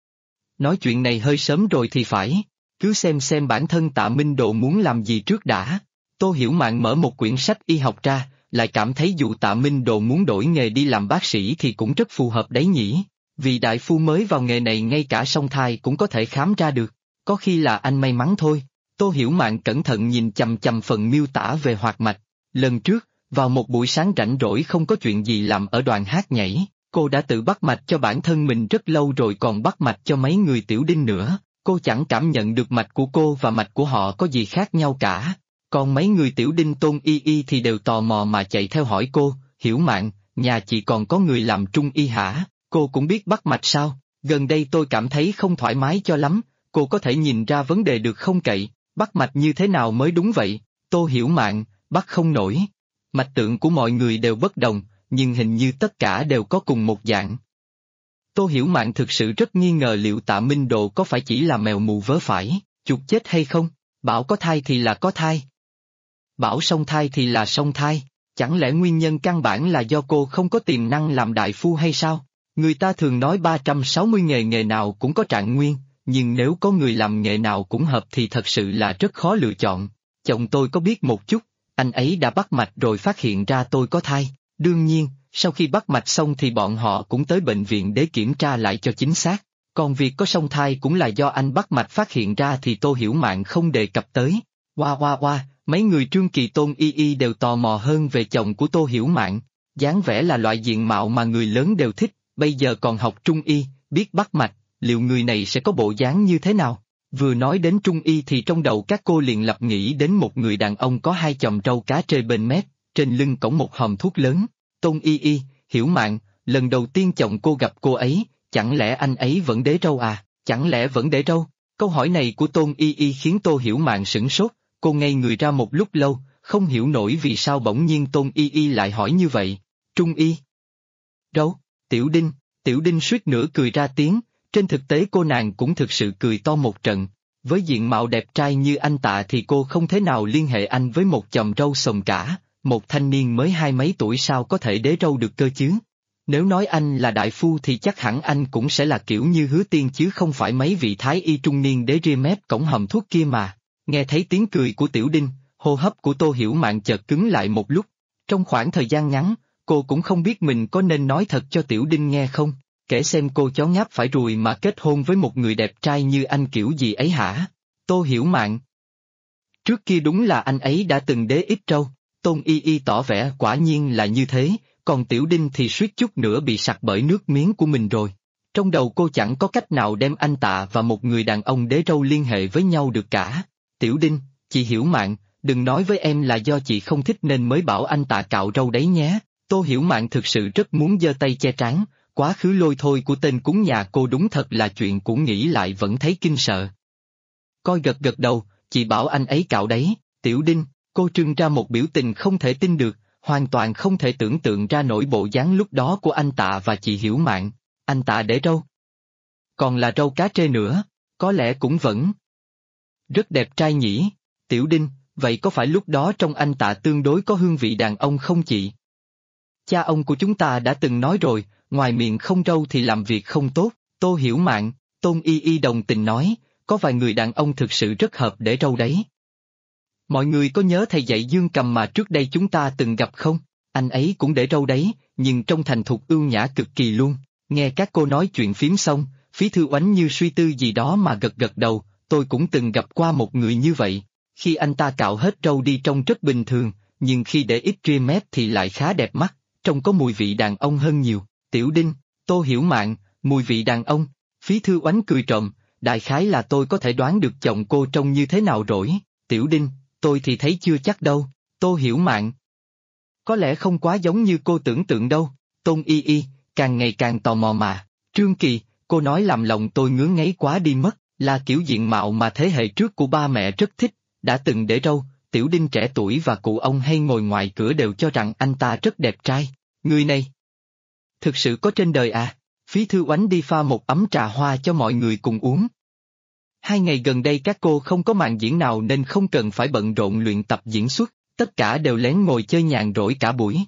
Nói chuyện này hơi sớm rồi thì phải, cứ xem bản thân Tạ Minh Độ muốn làm gì trước đã. Tô Hiểu Mạn mở một quyển sách y học ra, lại cảm thấy dù Tạ Minh Độ muốn đổi nghề đi làm bác sĩ thì cũng rất phù hợp đấy nhỉ, vì đại phu mới vào nghề này ngay cả song thai cũng có thể khám ra được, có khi là anh may mắn thôi. Tô Hiểu Mạn cẩn thận nhìn chằm chằm phần miêu tả về hoạt mạch. Lần trước, vào một buổi sáng rảnh rỗi không có chuyện gì làm ở đoàn hát nhảy, cô đã tự bắt mạch cho bản thân mình rất lâu rồi còn bắt mạch cho mấy người tiểu đinh nữa. Cô chẳng cảm nhận được mạch của cô và mạch của họ có gì khác nhau cả. Còn mấy người tiểu đinh Tôn Y Y thì đều tò mò mà chạy theo hỏi cô, Hiểu Mạn, nhà chị còn có người làm trung y hả? Cô cũng biết bắt mạch sao? Gần đây tôi cảm thấy không thoải mái cho lắm, cô có thể nhìn ra vấn đề được không cậy? Bắt mạch như thế nào mới đúng vậy? Tô Hiểu Mạn, bắt không nổi. Mạch tượng của mọi người đều bất đồng, nhưng hình như tất cả đều có cùng một dạng. Tô Hiểu Mạn thực sự rất nghi ngờ liệu Tạ Minh Độ có phải chỉ là mèo mù vớ phải, chuột chết hay không, bảo có thai thì là có thai. Bảo song thai thì là song thai, Chẳng lẽ nguyên nhân căn bản là do cô không có tiềm năng làm đại phu hay sao? Người ta thường nói 360 nghề nghề nào cũng có trạng nguyên, nhưng nếu có người làm nghề nào cũng hợp thì thật sự là rất khó lựa chọn. Chồng tôi có biết một chút, anh ấy đã bắt mạch rồi phát hiện ra tôi có thai. Đương nhiên, sau khi bắt mạch xong thì bọn họ cũng tới bệnh viện để kiểm tra lại cho chính xác. Còn việc có song thai cũng là do anh bắt mạch phát hiện ra thì Tô Hiểu Mạn không đề cập tới. Mấy người Trương Kỳ Tôn y đều tò mò hơn về chồng của Tô Hiểu Mạn. Dáng vẻ là loại diện mạo mà người lớn đều thích, bây giờ còn học trung y, biết bắt mạch, liệu người này sẽ có bộ dáng như thế nào? Vừa nói đến trung y thì trong đầu các cô liền lập nghĩ đến một người đàn ông có hai chòm râu cá trê bên mép, trên lưng cõng một hòm thuốc lớn. Tôn y, Hiểu Mạn, lần đầu tiên chồng cô gặp cô ấy, chẳng lẽ anh ấy vẫn để râu à? Chẳng lẽ vẫn để râu? Câu hỏi này của Tôn y khiến Tô Hiểu Mạn sửng sốt, cô ngây người ra một lúc lâu, không hiểu nổi vì sao bỗng nhiên Tôn y lại hỏi như vậy. Trung y? Râu? Tiểu Đinh suýt nữa cười ra tiếng, trên thực tế cô nàng cũng thực sự cười to một trận. Với diện mạo đẹp trai như anh Tạ thì cô không thể nào liên hệ anh với một chòm râu sồm cả, một thanh niên mới hai mấy tuổi sao có thể đế râu được cơ chứ? Nếu nói anh là đại phu thì chắc hẳn anh cũng sẽ là kiểu như Hứa Tiên chứ không phải mấy vị thái y trung niên đế ria mép cổng hầm thuốc kia mà. Nghe thấy tiếng cười của Tiểu Đinh, hô hấp của Tô Hiểu Mạn chợt cứng lại một lúc. Trong khoảng thời gian ngắn, cô cũng không biết mình có nên nói thật cho Tiểu Đinh nghe không, kể xem cô chó ngáp phải ruồi mà kết hôn với một người đẹp trai như anh kiểu gì ấy hả? Tô Hiểu Mạn. Trước kia đúng là anh ấy đã từng đế ít râu, Tôn y tỏ vẻ quả nhiên là như thế, còn Tiểu Đinh thì suýt chút nữa bị sặc bởi nước miếng của mình rồi. Trong đầu cô chẳng có cách nào đem anh Tạ và một người đàn ông đế râu liên hệ với nhau được cả. Tiểu Đinh, chị Hiểu Mạn, đừng nói với em là do chị không thích nên mới bảo anh Tạ cạo râu đấy nhé. Tô Hiểu Mạn thực sự rất muốn giơ tay che trán, quá khứ lôi thôi của tên cúng nhà cô đúng thật là chuyện cũng nghĩ lại vẫn thấy kinh sợ. Coi gật đầu, chị bảo anh ấy cạo đấy. Tiểu Đinh, cô trưng ra một biểu tình không thể tin được, hoàn toàn không thể tưởng tượng ra nổi bộ dáng lúc đó của anh Tạ và chị Hiểu Mạn. Anh Tạ để râu, còn là râu cá trê nữa, có lẽ cũng vẫn rất đẹp trai nhỉ. Tiểu Đinh, vậy có phải lúc đó trong anh Tạ tương đối có hương vị đàn ông không chị? Cha ông của chúng ta đã từng nói rồi, ngoài miệng không râu thì làm việc không tốt. Tô Hiểu Mạn, Tôn y đồng tình nói, có vài người đàn ông thực sự rất hợp để râu đấy. Mọi người có nhớ thầy dạy Dương Cầm mà trước đây chúng ta từng gặp không? Anh ấy cũng để râu đấy, nhưng trông thành thục ưu nhã cực kỳ luôn. Nghe các cô nói chuyện phím xong, Phí Thư Oánh như suy tư gì đó mà gật đầu, tôi cũng từng gặp qua một người như vậy. Khi anh ta cạo hết râu đi trông rất bình thường, nhưng khi để ít ria mép thì lại khá đẹp mắt, trông có mùi vị đàn ông hơn nhiều. Tiểu Đinh, Tô Hiểu Mạn, mùi vị đàn ông. Phí Thư Oánh cười trộm, đại khái là tôi có thể đoán được chồng cô trông như thế nào rồi. Tiểu Đinh, tôi thì thấy chưa chắc đâu. Tô Hiểu Mạn, có lẽ không quá giống như cô tưởng tượng đâu. Tôn y, càng ngày càng tò mò mà. Trương Kỳ, cô nói làm lòng tôi ngứa ngáy quá đi mất, là kiểu diện mạo mà thế hệ trước của ba mẹ rất thích, đã từng để râu. Tiểu Đinh trẻ tuổi và cụ ông hay ngồi ngoài cửa đều cho rằng anh ta rất đẹp trai. Người này thực sự có trên đời à? Phí Thư Oánh đi pha một ấm trà hoa cho mọi người cùng uống. 2 ngày gần đây các cô không có màn diễn nào nên không cần phải bận rộn luyện tập diễn xuất, tất cả đều lén ngồi chơi nhàn rỗi cả buổi.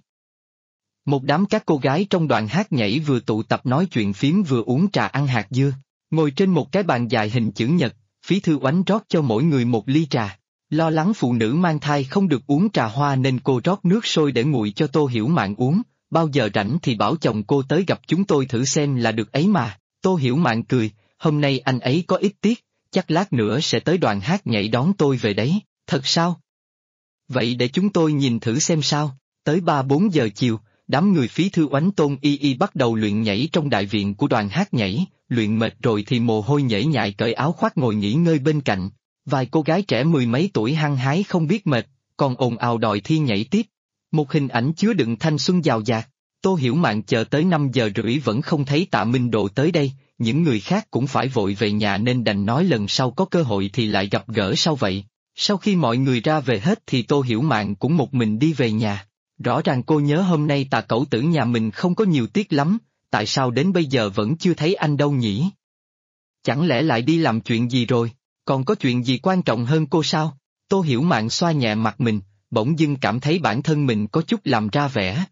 Một đám các cô gái trong đoàn hát nhảy vừa tụ tập nói chuyện phím vừa uống trà ăn hạt dưa, ngồi trên một cái bàn dài hình chữ nhật, Phí Thư Oánh rót cho mỗi người một ly trà. Lo lắng phụ nữ mang thai không được uống trà hoa nên cô rót nước sôi để nguội cho Tô Hiểu Mạn uống, bao giờ rảnh thì bảo chồng cô tới gặp chúng tôi thử xem là được ấy mà. Tô Hiểu Mạn cười, hôm nay anh ấy có ít tiết, chắc lát nữa sẽ tới đoàn hát nhảy đón tôi về đấy. Thật sao? Vậy để chúng tôi nhìn thử xem sao. Tới 3-4 giờ chiều, đám người Phí Thư Oánh Tôn y bắt đầu luyện nhảy trong đại viện của đoàn hát nhảy, luyện mệt rồi thì mồ hôi nhễ nhại cởi áo khoác ngồi nghỉ ngơi bên cạnh. Vài cô gái trẻ mười mấy tuổi hăng hái không biết mệt, còn ồn ào đòi thi nhảy tiếp. Một hình ảnh chứa đựng thanh xuân giàu dạt. Tô Hiểu Mạn chờ tới 5 giờ rưỡi vẫn không thấy Tạ Minh Độ tới đây, những người khác cũng phải vội về nhà nên đành nói lần sau có cơ hội thì lại gặp gỡ sau vậy. Sau khi mọi người ra về hết thì Tô Hiểu Mạn cũng một mình đi về nhà. Rõ ràng cô nhớ hôm nay Tạ cẩu tử nhà mình không có nhiều tiết lắm, tại sao đến bây giờ vẫn chưa thấy anh đâu nhỉ? Chẳng lẽ lại đi làm chuyện gì rồi, còn có chuyện gì quan trọng hơn cô sao? Tô Hiểu Mạn xoa nhẹ mặt mình, bỗng dưng cảm thấy bản thân mình có chút làm ra vẻ.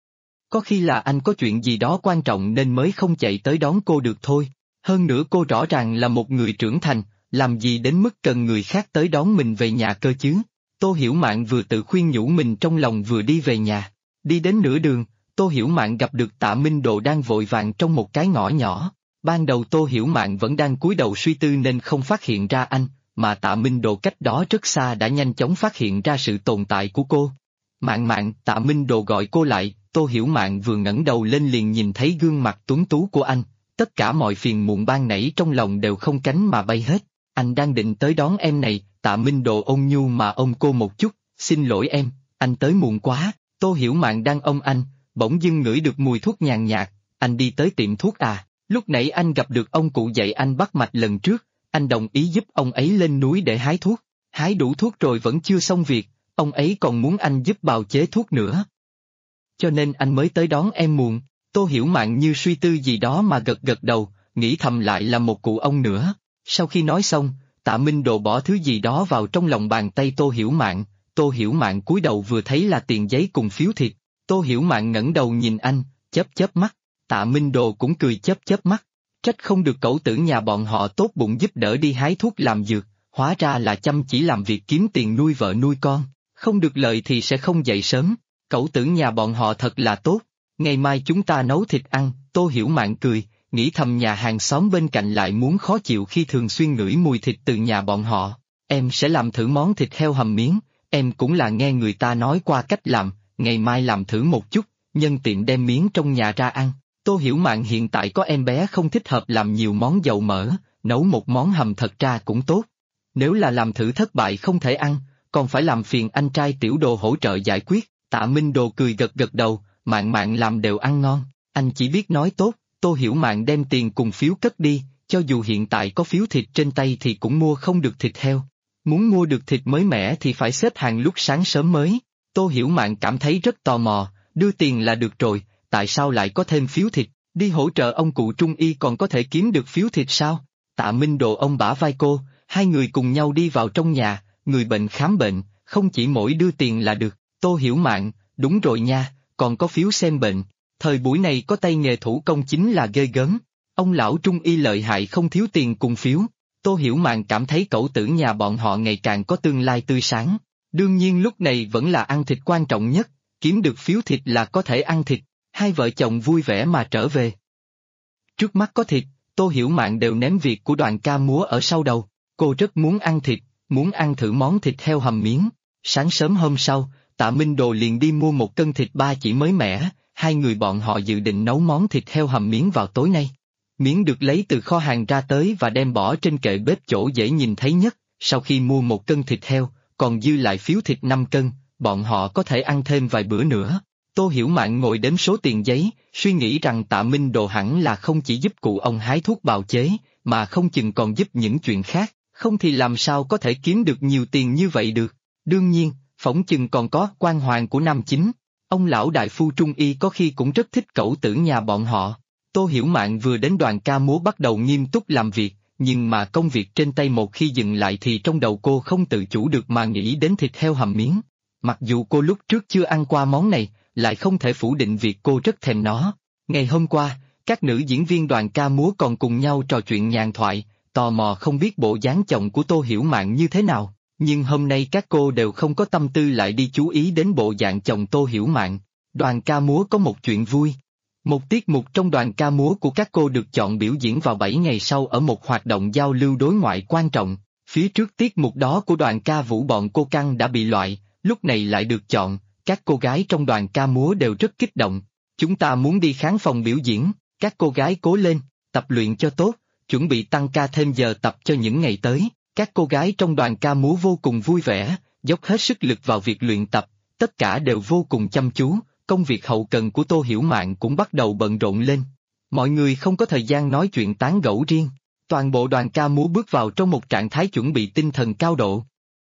Có khi là anh có chuyện gì đó quan trọng nên mới không chạy tới đón cô được thôi. Hơn nữa cô rõ ràng là một người trưởng thành, làm gì đến mức cần người khác tới đón mình về nhà cơ chứ. Tô Hiểu Mạn vừa tự khuyên nhủ mình trong lòng vừa đi về nhà. Đi đến nửa đường, Tô Hiểu Mạn gặp được Tạ Minh Độ đang vội vàng trong một cái ngõ nhỏ. Ban đầu Tô Hiểu Mạn vẫn đang cúi đầu suy tư nên không phát hiện ra anh, mà Tạ Minh Độ cách đó rất xa đã nhanh chóng phát hiện ra sự tồn tại của cô. Mạn Mạn, Tạ Minh Độ gọi cô lại, Tô Hiểu Mạn vừa ngẩng đầu lên liền nhìn thấy gương mặt tuấn tú của anh, tất cả mọi phiền muộn ban nãy trong lòng đều không cánh mà bay hết. Anh đang định tới đón em này, Tạ Minh Độ ôn nhu mà ôm cô một chút, xin lỗi em, anh tới muộn quá. Tô Hiểu Mạn đang ôm anh, bỗng dưng ngửi được mùi thuốc nhàn nhạt, anh đi tới tiệm thuốc à, lúc nãy anh gặp được ông cụ dạy anh bắt mạch lần trước, anh đồng ý giúp ông ấy lên núi để hái thuốc, hái đủ thuốc rồi vẫn chưa xong việc, ông ấy còn muốn anh giúp bào chế thuốc nữa. Cho nên anh mới tới đón em muộn. Tô Hiểu Mạn như suy tư gì đó mà gật gật đầu, nghĩ thầm lại là một cụ ông nữa. Sau khi nói xong, Tạ Minh Độ bỏ thứ gì đó vào trong lòng bàn tay Tô Hiểu Mạn. Tô Hiểu Mạn cúi đầu vừa thấy là tiền giấy cùng phiếu thịt. Tô Hiểu Mạn ngẩng đầu nhìn anh, chớp chớp mắt. Tạ Minh Độ cũng cười chớp chớp mắt. Trách không được cậu tử nhà bọn họ tốt bụng giúp đỡ đi hái thuốc làm dược, hóa ra là chăm chỉ làm việc kiếm tiền nuôi vợ nuôi con. Không được lợi thì sẽ không dậy sớm. Cậu tử nhà bọn họ thật là tốt. Ngày mai chúng ta nấu thịt ăn. Tô Hiểu Mạn cười, nghĩ thầm nhà hàng xóm bên cạnh lại muốn khó chịu khi thường xuyên ngửi mùi thịt từ nhà bọn họ. Em sẽ làm thử món thịt heo hầm miếng, em cũng là nghe người ta nói qua cách làm, ngày mai làm thử một chút, nhân tiện đem miếng trong nhà ra ăn. Tô Hiểu Mạn hiện tại có em bé không thích hợp làm nhiều món dầu mỡ, nấu một món hầm thật ra cũng tốt. Nếu là làm thử thất bại không thể ăn, còn phải làm phiền anh trai Tiểu Đồ hỗ trợ giải quyết. Tạ Minh Đồ cười gật gật đầu, Mạn Mạn làm đều ăn ngon, anh chỉ biết nói tốt. Tô Hiểu Mạn đem tiền cùng phiếu cất đi, cho dù hiện tại có phiếu thịt trên tay thì cũng mua không được thịt heo. Muốn mua được thịt mới mẻ thì phải xếp hàng lúc sáng sớm mới. Tô Hiểu Mạn cảm thấy rất tò mò, đưa tiền là được rồi, tại sao lại có thêm phiếu thịt, đi hỗ trợ ông cụ Trung Y còn có thể kiếm được phiếu thịt sao? Tạ Minh Đồ ông bả vai cô, hai người cùng nhau đi vào trong nhà, người bệnh khám bệnh, không chỉ mỗi đưa tiền là được. Tô Hiểu Mạn, đúng rồi nha, còn có phiếu xem bệnh. Thời buổi này có tay nghề thủ công chính là ghê gớm. Ông lão Trung Y lợi hại không thiếu tiền cùng phiếu. Tô Hiểu Mạn cảm thấy cậu tử nhà bọn họ ngày càng có tương lai tươi sáng. Đương nhiên lúc này vẫn là ăn thịt quan trọng nhất, kiếm được phiếu thịt là có thể ăn thịt. Hai vợ chồng vui vẻ mà trở về. Trước mắt có thịt, Tô Hiểu Mạn đều ném việc của đoàn ca múa ở sau đầu. Cô rất muốn ăn thịt, muốn ăn thử món thịt heo hầm miếng. Sáng sớm hôm sau, Tạ Minh Đồ liền đi mua một cân thịt ba chỉ mới mẻ. Hai người bọn họ dự định nấu món thịt heo hầm miếng vào tối nay. Miếng được lấy từ kho hàng ra tới và đem bỏ trên kệ bếp chỗ dễ nhìn thấy nhất. Sau khi mua một cân thịt heo, còn dư lại phiếu thịt 5 cân, bọn họ có thể ăn thêm vài bữa nữa. Tô Hiểu Mạn ngồi đếm số tiền giấy, suy nghĩ rằng Tạ Minh Đồ hẳn là không chỉ giúp cụ ông hái thuốc bào chế, mà không chừng còn giúp những chuyện khác, không thì làm sao có thể kiếm được nhiều tiền như vậy được. Đương nhiên, phỏng chừng còn có quan hoàng của Nam Chính. Ông lão đại phu Trung Y có khi cũng rất thích cẩu tử nhà bọn họ. Tô Hiểu Mạn vừa đến đoàn ca múa bắt đầu nghiêm túc làm việc, nhưng mà công việc trên tay một khi dừng lại thì trong đầu cô không tự chủ được mà nghĩ đến thịt heo hầm miếng. Mặc dù cô lúc trước chưa ăn qua món này, lại không thể phủ định việc cô rất thèm nó. Ngày hôm qua, các nữ diễn viên đoàn ca múa còn cùng nhau trò chuyện nhàn thoại, tò mò không biết bộ dáng chồng của Tô Hiểu Mạn như thế nào. Nhưng hôm nay các cô đều không có tâm tư lại đi chú ý đến bộ dạng chồng Tô Hiểu Mạn. Đoàn ca múa có một chuyện vui. Một tiết mục trong đoàn ca múa của các cô được chọn biểu diễn vào 7 ngày sau ở một hoạt động giao lưu đối ngoại quan trọng. Phía trước tiết mục đó của đoàn ca vũ bọn cô Căng đã bị loại, lúc này lại được chọn, các cô gái trong đoàn ca múa đều rất kích động. Chúng ta muốn đi khán phòng biểu diễn, các cô gái cố lên, tập luyện cho tốt, chuẩn bị tăng ca thêm giờ tập cho những ngày tới. Các cô gái trong đoàn ca múa vô cùng vui vẻ, dốc hết sức lực vào việc luyện tập, tất cả đều vô cùng chăm chú, công việc hậu cần của Tô Hiểu Mạn cũng bắt đầu bận rộn lên. Mọi người không có thời gian nói chuyện tán gẫu riêng, toàn bộ đoàn ca múa bước vào trong một trạng thái chuẩn bị tinh thần cao độ.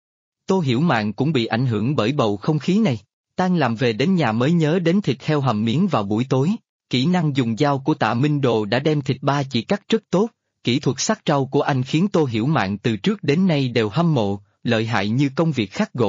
Tô Hiểu Mạn cũng bị ảnh hưởng bởi bầu không khí này, tan làm về đến nhà mới nhớ đến thịt heo hầm miếng vào buổi tối, kỹ năng dùng dao của Tạ Minh Đồ đã đem thịt ba chỉ cắt rất tốt. Kỹ thuật sắc rau của anh khiến Tô Hiểu Mạn từ trước đến nay đều hâm mộ, lợi hại như công việc khắc gỗ.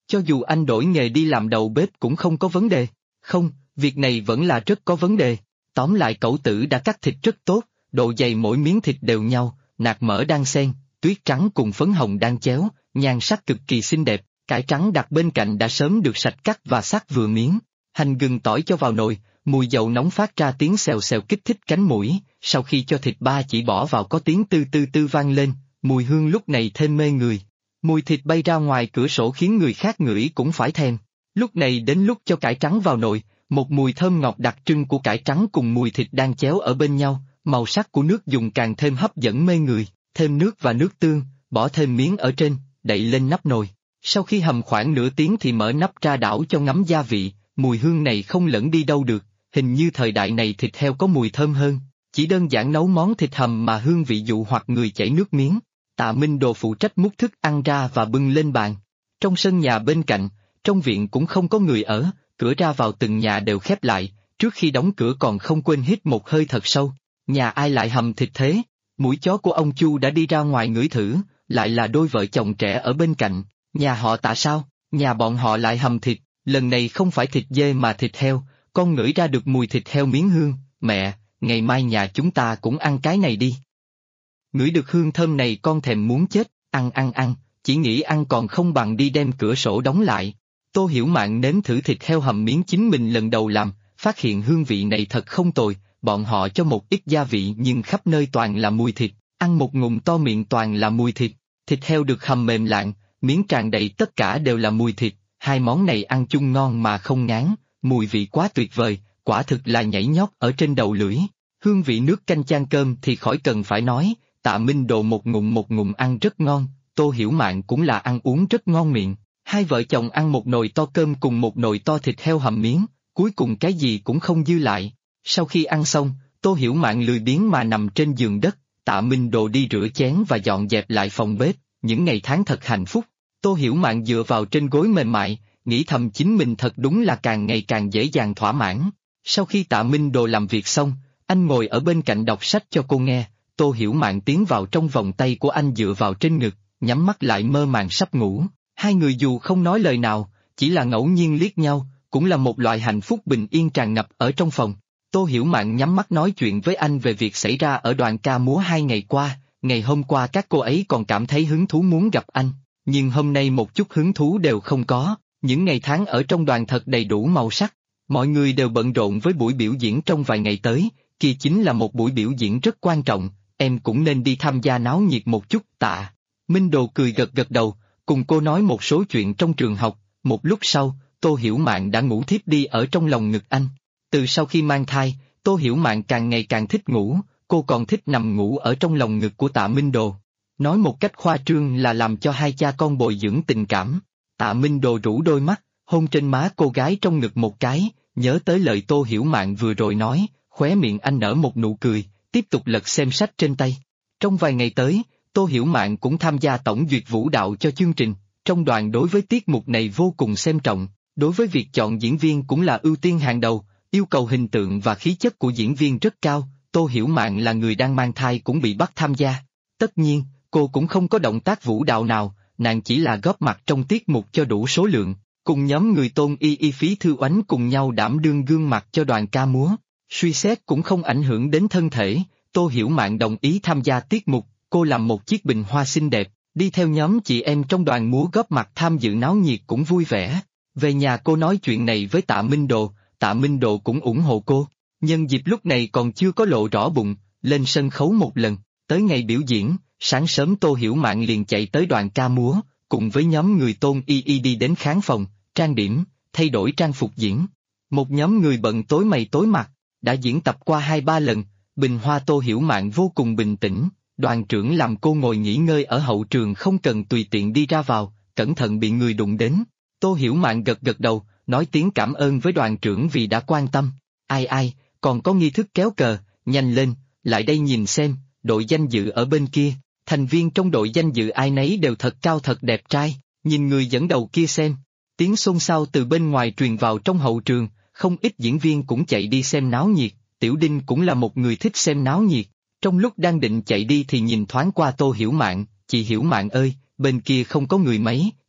Cho dù anh đổi nghề đi làm đầu bếp cũng không có vấn đề. Không, việc này vẫn là rất có vấn đề. Tóm lại cẩu tử đã cắt thịt rất tốt, độ dày mỗi miếng thịt đều nhau, nạc mỡ đan xen, tuyết trắng cùng phấn hồng đan chéo, nhan sắc cực kỳ xinh đẹp, cải trắng đặt bên cạnh đã sớm được sạch cắt và sắc vừa miếng. Hành gừng tỏi cho vào nồi, mùi dầu nóng phát ra tiếng xèo xèo kích thích cánh mũi, sau khi cho thịt ba chỉ bỏ vào có tiếng tư tư tư vang lên, mùi hương lúc này thêm mê người. Mùi thịt bay ra ngoài cửa sổ khiến người khác ngửi cũng phải thèm. Lúc này đến lúc cho cải trắng vào nồi, một mùi thơm ngọt đặc trưng của cải trắng cùng mùi thịt đang chéo ở bên nhau, màu sắc của nước dùng càng thêm hấp dẫn mê người, thêm nước và nước tương, bỏ thêm miếng ở trên, đậy lên nắp nồi. Sau khi hầm khoảng nửa tiếng thì mở nắp ra đảo cho ngấm gia vị, mùi hương này không lẫn đi đâu được, hình như thời đại này thịt heo có mùi thơm hơn, chỉ đơn giản nấu món thịt hầm mà hương vị dụ hoặc người chảy nước miếng. Tạ Minh Đồ phụ trách múc thức ăn ra và bưng lên bàn. Trong sân nhà bên cạnh, trong viện cũng không có người ở, cửa ra vào từng nhà đều khép lại, trước khi đóng cửa còn không quên hít một hơi thật sâu. Nhà ai lại hầm thịt thế? Mũi chó của ông Chu đã đi ra ngoài ngửi thử, lại là đôi vợ chồng trẻ ở bên cạnh. Nhà họ Tạ sao? Nhà bọn họ lại hầm thịt, lần này không phải thịt dê mà thịt heo, con ngửi ra được mùi thịt heo miếng hương. Mẹ, ngày mai nhà chúng ta cũng ăn cái này đi. Ngửi được hương thơm này con thèm muốn chết, ăn, chỉ nghĩ ăn còn không bằng đi đem cửa sổ đóng lại. Tô Hiểu Mạn nếm thử thịt heo hầm miếng chính mình lần đầu làm, phát hiện hương vị này thật không tồi, bọn họ cho một ít gia vị nhưng khắp nơi toàn là mùi thịt, ăn một ngụm to miệng toàn là mùi thịt, thịt heo được hầm mềm lạng, miếng tràn đầy tất cả đều là mùi thịt, hai món này ăn chung ngon mà không ngán, mùi vị quá tuyệt vời, quả thực là nhảy nhót ở trên đầu lưỡi. Hương vị nước canh chan cơm thì khỏi cần phải nói, Tạ Minh Đồ một ngụm ăn rất ngon, Tô Hiểu Mạn cũng là ăn uống rất ngon miệng. Hai vợ chồng ăn một nồi to cơm cùng một nồi to thịt heo hầm miếng, cuối cùng cái gì cũng không dư lại. Sau khi ăn xong, Tô Hiểu Mạn lười biếng mà nằm trên giường đất, Tạ Minh Đồ đi rửa chén và dọn dẹp lại phòng bếp, những ngày tháng thật hạnh phúc. Tô Hiểu Mạn dựa vào trên gối mềm mại, nghĩ thầm chính mình thật đúng là càng ngày càng dễ dàng thỏa mãn. Sau khi Tạ Minh Đồ làm việc xong, anh ngồi ở bên cạnh đọc sách cho cô nghe, Tô Hiểu Mạn tiến vào trong vòng tay của anh dựa vào trên ngực, nhắm mắt lại mơ màng sắp ngủ. Hai người dù không nói lời nào, chỉ là ngẫu nhiên liếc nhau, cũng là một loại hạnh phúc bình yên tràn ngập ở trong phòng. Tô Hiểu Mạn nhắm mắt nói chuyện với anh về việc xảy ra ở đoàn ca múa 2 ngày qua, ngày hôm qua các cô ấy còn cảm thấy hứng thú muốn gặp anh, nhưng hôm nay một chút hứng thú đều không có, những ngày tháng ở trong đoàn thật đầy đủ màu sắc, mọi người đều bận rộn với buổi biểu diễn trong vài ngày tới, kia chính là một buổi biểu diễn rất quan trọng, em cũng nên đi tham gia náo nhiệt một chút. Tạ Minh Đồ cười gật gật đầu, cùng cô nói một số chuyện trong trường học, một lúc sau, Tô Hiểu Mạn đã ngủ thiếp đi ở trong lòng ngực anh. Từ sau khi mang thai, Tô Hiểu Mạn càng ngày càng thích ngủ, cô còn thích nằm ngủ ở trong lòng ngực của Tạ Minh Đồ. Nói một cách khoa trương là làm cho hai cha con bồi dưỡng tình cảm. Tạ Minh Đồ rũ đôi mắt, hôn trên má cô gái trong ngực một cái, nhớ tới lời Tô Hiểu Mạn vừa rồi nói, khóe miệng anh nở một nụ cười, tiếp tục lật xem sách trên tay. Trong vài ngày tới, Tô Hiểu Mạn cũng tham gia tổng duyệt vũ đạo cho chương trình, trong đoàn đối với tiết mục này vô cùng xem trọng, đối với việc chọn diễn viên cũng là ưu tiên hàng đầu, yêu cầu hình tượng và khí chất của diễn viên rất cao, Tô Hiểu Mạn là người đang mang thai cũng bị bắt tham gia. Tất nhiên, cô cũng không có động tác vũ đạo nào, nàng chỉ là góp mặt trong tiết mục cho đủ số lượng, cùng nhóm người Tôn Y Phí Thư Oánh cùng nhau đảm đương gương mặt cho đoàn ca múa. Suy xét cũng không ảnh hưởng đến thân thể, Tô Hiểu Mạn đồng ý tham gia tiết mục, cô làm một chiếc bình hoa xinh đẹp, đi theo nhóm chị em trong đoàn múa góp mặt tham dự náo nhiệt cũng vui vẻ. Về nhà cô nói chuyện này với Tạ Minh Đồ cũng ủng hộ cô. Nhân dịp lúc này còn chưa có lộ rõ bụng, lên sân khấu một lần, tới ngày biểu diễn, sáng sớm Tô Hiểu Mạn liền chạy tới đoàn ca múa, cùng với nhóm người Tôn Y đi đến khán phòng, trang điểm, thay đổi trang phục diễn. Một nhóm người bận tối mày tối mặt, đã diễn tập qua 2-3 lần, bình hoa Tô Hiểu Mạn vô cùng bình tĩnh, đoàn trưởng làm cô ngồi nghỉ ngơi ở hậu trường không cần tùy tiện đi ra vào, cẩn thận bị người đụng đến. Tô Hiểu Mạn gật gật đầu, nói tiếng cảm ơn với đoàn trưởng vì đã quan tâm. Ai, còn có nghi thức kéo cờ, nhanh lên, lại đây nhìn xem, đội danh dự ở bên kia, thành viên trong đội danh dự ai nấy đều thật cao thật đẹp trai, nhìn người dẫn đầu kia xem. Tiếng xôn xao từ bên ngoài truyền vào trong hậu trường, không ít diễn viên cũng chạy đi xem náo nhiệt, Tiểu Đinh cũng là một người thích xem náo nhiệt. Trong lúc đang định chạy đi thì nhìn thoáng qua Tô Hiểu Mạn, chị Hiểu Mạn ơi, bên kia không có người mấy,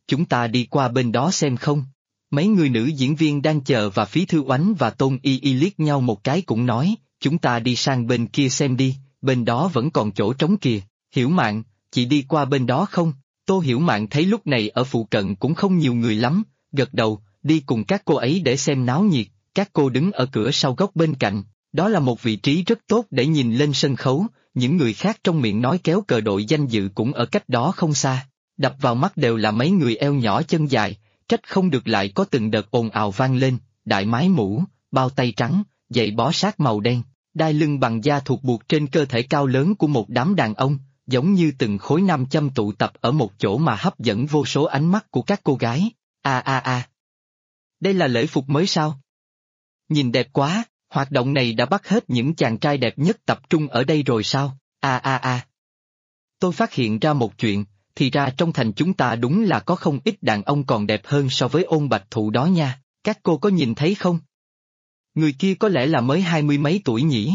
chúng ta đi qua bên đó xem không? Mấy người nữ diễn viên đang chờ và Phí Thư Oánh và Tôn Y Y liếc nhau một cái cũng nói, chúng ta đi sang bên kia xem đi, bên đó vẫn còn chỗ trống kìa. Hiểu Mạn, chị đi qua bên đó không? Tô Hiểu Mạn thấy lúc này ở phụ cận cũng không nhiều người lắm, gật đầu, đi cùng các cô ấy để xem náo nhiệt. Các cô đứng ở cửa sau góc bên cạnh, đó là một vị trí rất tốt để nhìn lên sân khấu, những người khác trong miệng nói kéo cờ đội danh dự cũng ở cách đó không xa. Đập vào mắt đều là mấy người eo nhỏ chân dài, trách không được lại có từng đợt ồn ào vang lên, đại mái mũ, bao tay trắng, giày bó sát màu đen, đai lưng bằng da thuộc buộc trên cơ thể cao lớn của một đám đàn ông, giống như từng khối nam châm tụ tập ở một chỗ mà hấp dẫn vô số ánh mắt của các cô gái. Đây là lễ phục mới sao? Nhìn đẹp quá, hoạt động này đã bắt hết những chàng trai đẹp nhất tập trung ở đây rồi sao? Tôi phát hiện ra một chuyện, thì ra trong thành chúng ta đúng là có không ít đàn ông còn đẹp hơn so với Ôn Bạch Thụ đó nha, các cô có nhìn thấy không? Người kia có lẽ là mới 20 mấy tuổi nhỉ?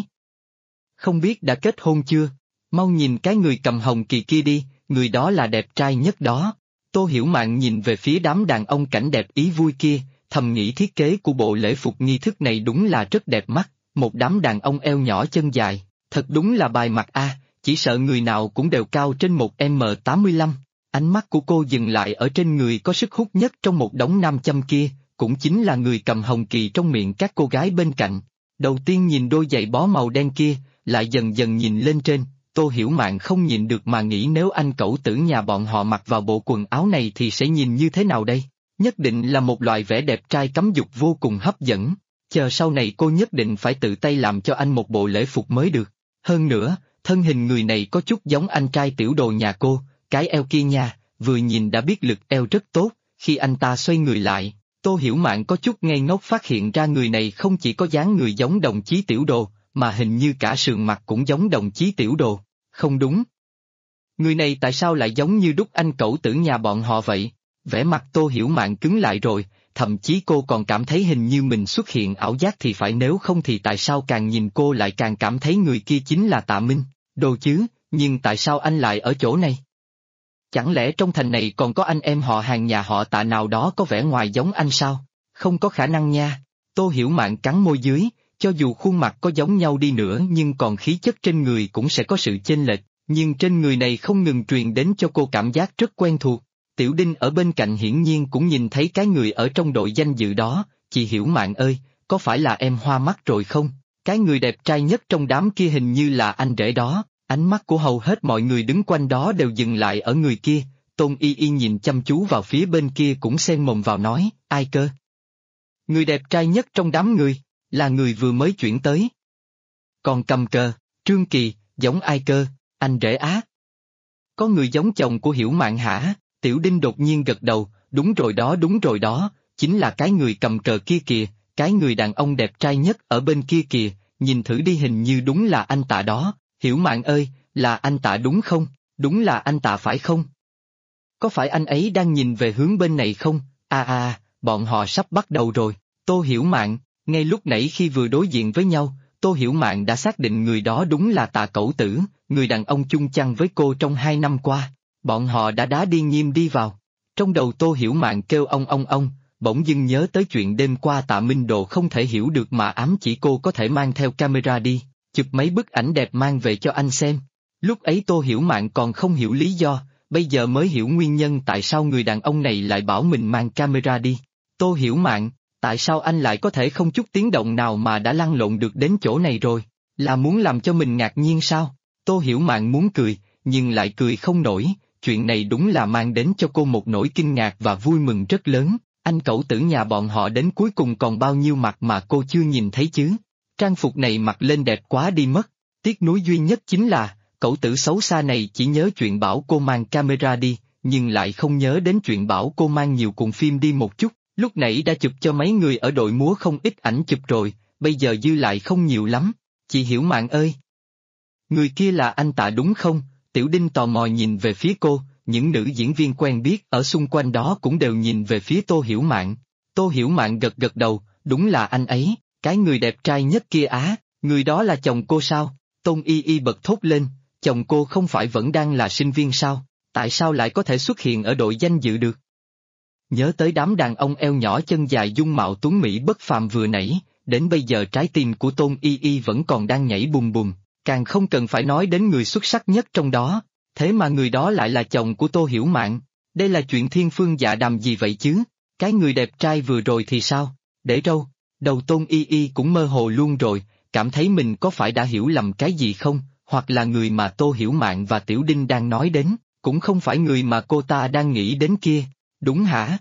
Không biết đã kết hôn chưa? Mau nhìn cái người cầm hồng kỳ kia đi, người đó là đẹp trai nhất đó. Tô Hiểu Mạn nhìn về phía đám đàn ông cảnh đẹp ý vui kia, thầm nghĩ thiết kế của bộ lễ phục nghi thức này đúng là rất đẹp mắt, một đám đàn ông eo nhỏ chân dài, thật đúng là bài mặt chỉ sợ người nào cũng đều cao trên một M85. Ánh mắt của cô dừng lại ở trên người có sức hút nhất trong một đống nam châm kia, cũng chính là người cầm hồng kỳ trong miệng các cô gái bên cạnh. Đầu tiên nhìn đôi giày bó màu đen kia, lại dần dần nhìn lên trên, Tô Hiểu Mạn không nhịn được mà nghĩ nếu anh cẩu tử nhà bọn họ mặc vào bộ quần áo này thì sẽ nhìn như thế nào đây? Nhất định là một loại vẻ đẹp trai cấm dục vô cùng hấp dẫn, chờ sau này cô nhất định phải tự tay làm cho anh một bộ lễ phục mới được. Hơn nữa, thân hình người này có chút giống anh trai tiểu đồ nhà cô, cái eo kia nha, vừa nhìn đã biết lực eo rất tốt, khi anh ta xoay người lại, Tô Hiểu Mạn có chút ngây ngốc phát hiện ra người này không chỉ có dáng người giống đồng chí tiểu đồ, mà hình như cả sườn mặt cũng giống đồng chí tiểu đồ. Không đúng. Người này tại sao lại giống như đúc anh cẩu tử nhà bọn họ vậy? Vẻ mặt Tô Hiểu Mạn cứng lại rồi, thậm chí cô còn cảm thấy hình như mình xuất hiện ảo giác thì phải, nếu không thì tại sao càng nhìn cô lại càng cảm thấy người kia chính là Tạ Minh, đồ chứ, nhưng tại sao anh lại ở chỗ này? Chẳng lẽ trong thành này còn có anh em họ hàng nhà họ Tạ nào đó có vẻ ngoài giống anh sao? Không có khả năng nha. Tô Hiểu Mạn cắn môi dưới, cho dù khuôn mặt có giống nhau đi nữa nhưng còn khí chất trên người cũng sẽ có sự chênh lệch, nhưng trên người này không ngừng truyền đến cho cô cảm giác rất quen thuộc. Tiểu Đinh ở bên cạnh hiển nhiên cũng nhìn thấy cái người ở trong đội danh dự đó, chị Hiểu Mạn ơi, có phải là em hoa mắt rồi không? Cái người đẹp trai nhất trong đám kia hình như là anh rể đó. Ánh mắt của hầu hết mọi người đứng quanh đó đều dừng lại ở người kia, Tôn Y Y nhìn chăm chú vào phía bên kia cũng xen mồm vào nói, ai cơ? Người đẹp trai nhất trong đám người, là người vừa mới chuyển tới. Còn cầm cờ, Trương Kỳ, giống ai cơ, anh rể á? Có người giống chồng của Hiểu Mạn hả? Tiểu Đinh đột nhiên gật đầu, đúng rồi đó, chính là cái người cầm cờ kia kìa, cái người đàn ông đẹp trai nhất ở bên kia kìa, nhìn thử đi, hình như đúng là anh Tạ đó. Hiểu Mạn ơi, là anh Tạ đúng không? Đúng là anh Tạ phải không? Có phải anh ấy đang nhìn về hướng bên này không? Bọn họ sắp bắt đầu rồi. Tô Hiểu Mạn, ngay lúc nãy khi vừa đối diện với nhau, Tô Hiểu Mạn đã xác định người đó đúng là Tạ Cẩu Tử, người đàn ông chung chăn với cô trong 2 năm qua. Bọn họ đã đá điên nghiêm đi vào. Trong đầu Tô Hiểu Mạn kêu ông, bỗng dưng nhớ tới chuyện đêm qua Tạ Minh Độ không thể hiểu được mà ám chỉ cô có thể mang theo camera đi, chụp mấy bức ảnh đẹp mang về cho anh xem. Lúc ấy Tô Hiểu Mạn còn không hiểu lý do, bây giờ mới hiểu nguyên nhân tại sao người đàn ông này lại bảo mình mang camera đi. Tô Hiểu Mạn, tại sao anh lại có thể không chút tiếng động nào mà đã lăn lộn được đến chỗ này rồi? Là muốn làm cho mình ngạc nhiên sao? Tô Hiểu Mạn muốn cười, nhưng lại cười không nổi, chuyện này đúng là mang đến cho cô một nỗi kinh ngạc và vui mừng rất lớn. Anh cẩu tử nhà bọn họ đến cuối cùng còn bao nhiêu mặt mà cô chưa nhìn thấy chứ? Trang phục này mặc lên đẹp quá đi mất, tiếc nuối duy nhất chính là, cẩu tử xấu xa này chỉ nhớ chuyện bảo cô mang camera đi, nhưng lại không nhớ đến chuyện bảo cô mang nhiều cuộn phim đi một chút, lúc nãy đã chụp cho mấy người ở đội múa không ít ảnh chụp rồi, bây giờ dư lại không nhiều lắm. Chị Hiểu Mạn ơi! Người kia là anh Tạ đúng không? Tiểu Đinh tò mò nhìn về phía cô, những nữ diễn viên quen biết ở xung quanh đó cũng đều nhìn về phía Tô Hiểu Mạn. Tô Hiểu Mạn gật gật đầu, đúng là anh ấy, cái người đẹp trai nhất kia á, người đó là chồng cô sao? Tôn Y Y bật thốt lên, chồng cô không phải vẫn đang là sinh viên sao? Tại sao lại có thể xuất hiện ở đội danh dự được? Nhớ tới đám đàn ông eo nhỏ chân dài dung mạo tuấn mỹ bất phàm vừa nãy, đến bây giờ trái tim của Tôn Y Y vẫn còn đang nhảy bùm bùm, càng không cần phải nói đến người xuất sắc nhất trong đó, thế mà người đó lại là chồng của Tô Hiểu Mạn. Đây là chuyện thiên phương dạ đàm gì vậy chứ? Cái người đẹp trai vừa rồi thì sao? Để râu, đầu Tôn Y Y cũng mơ hồ luôn rồi, cảm thấy mình có phải đã hiểu lầm cái gì không, hoặc là người mà Tô Hiểu Mạn và Tiểu Đinh đang nói đến, cũng không phải người mà cô ta đang nghĩ đến kia, đúng hả?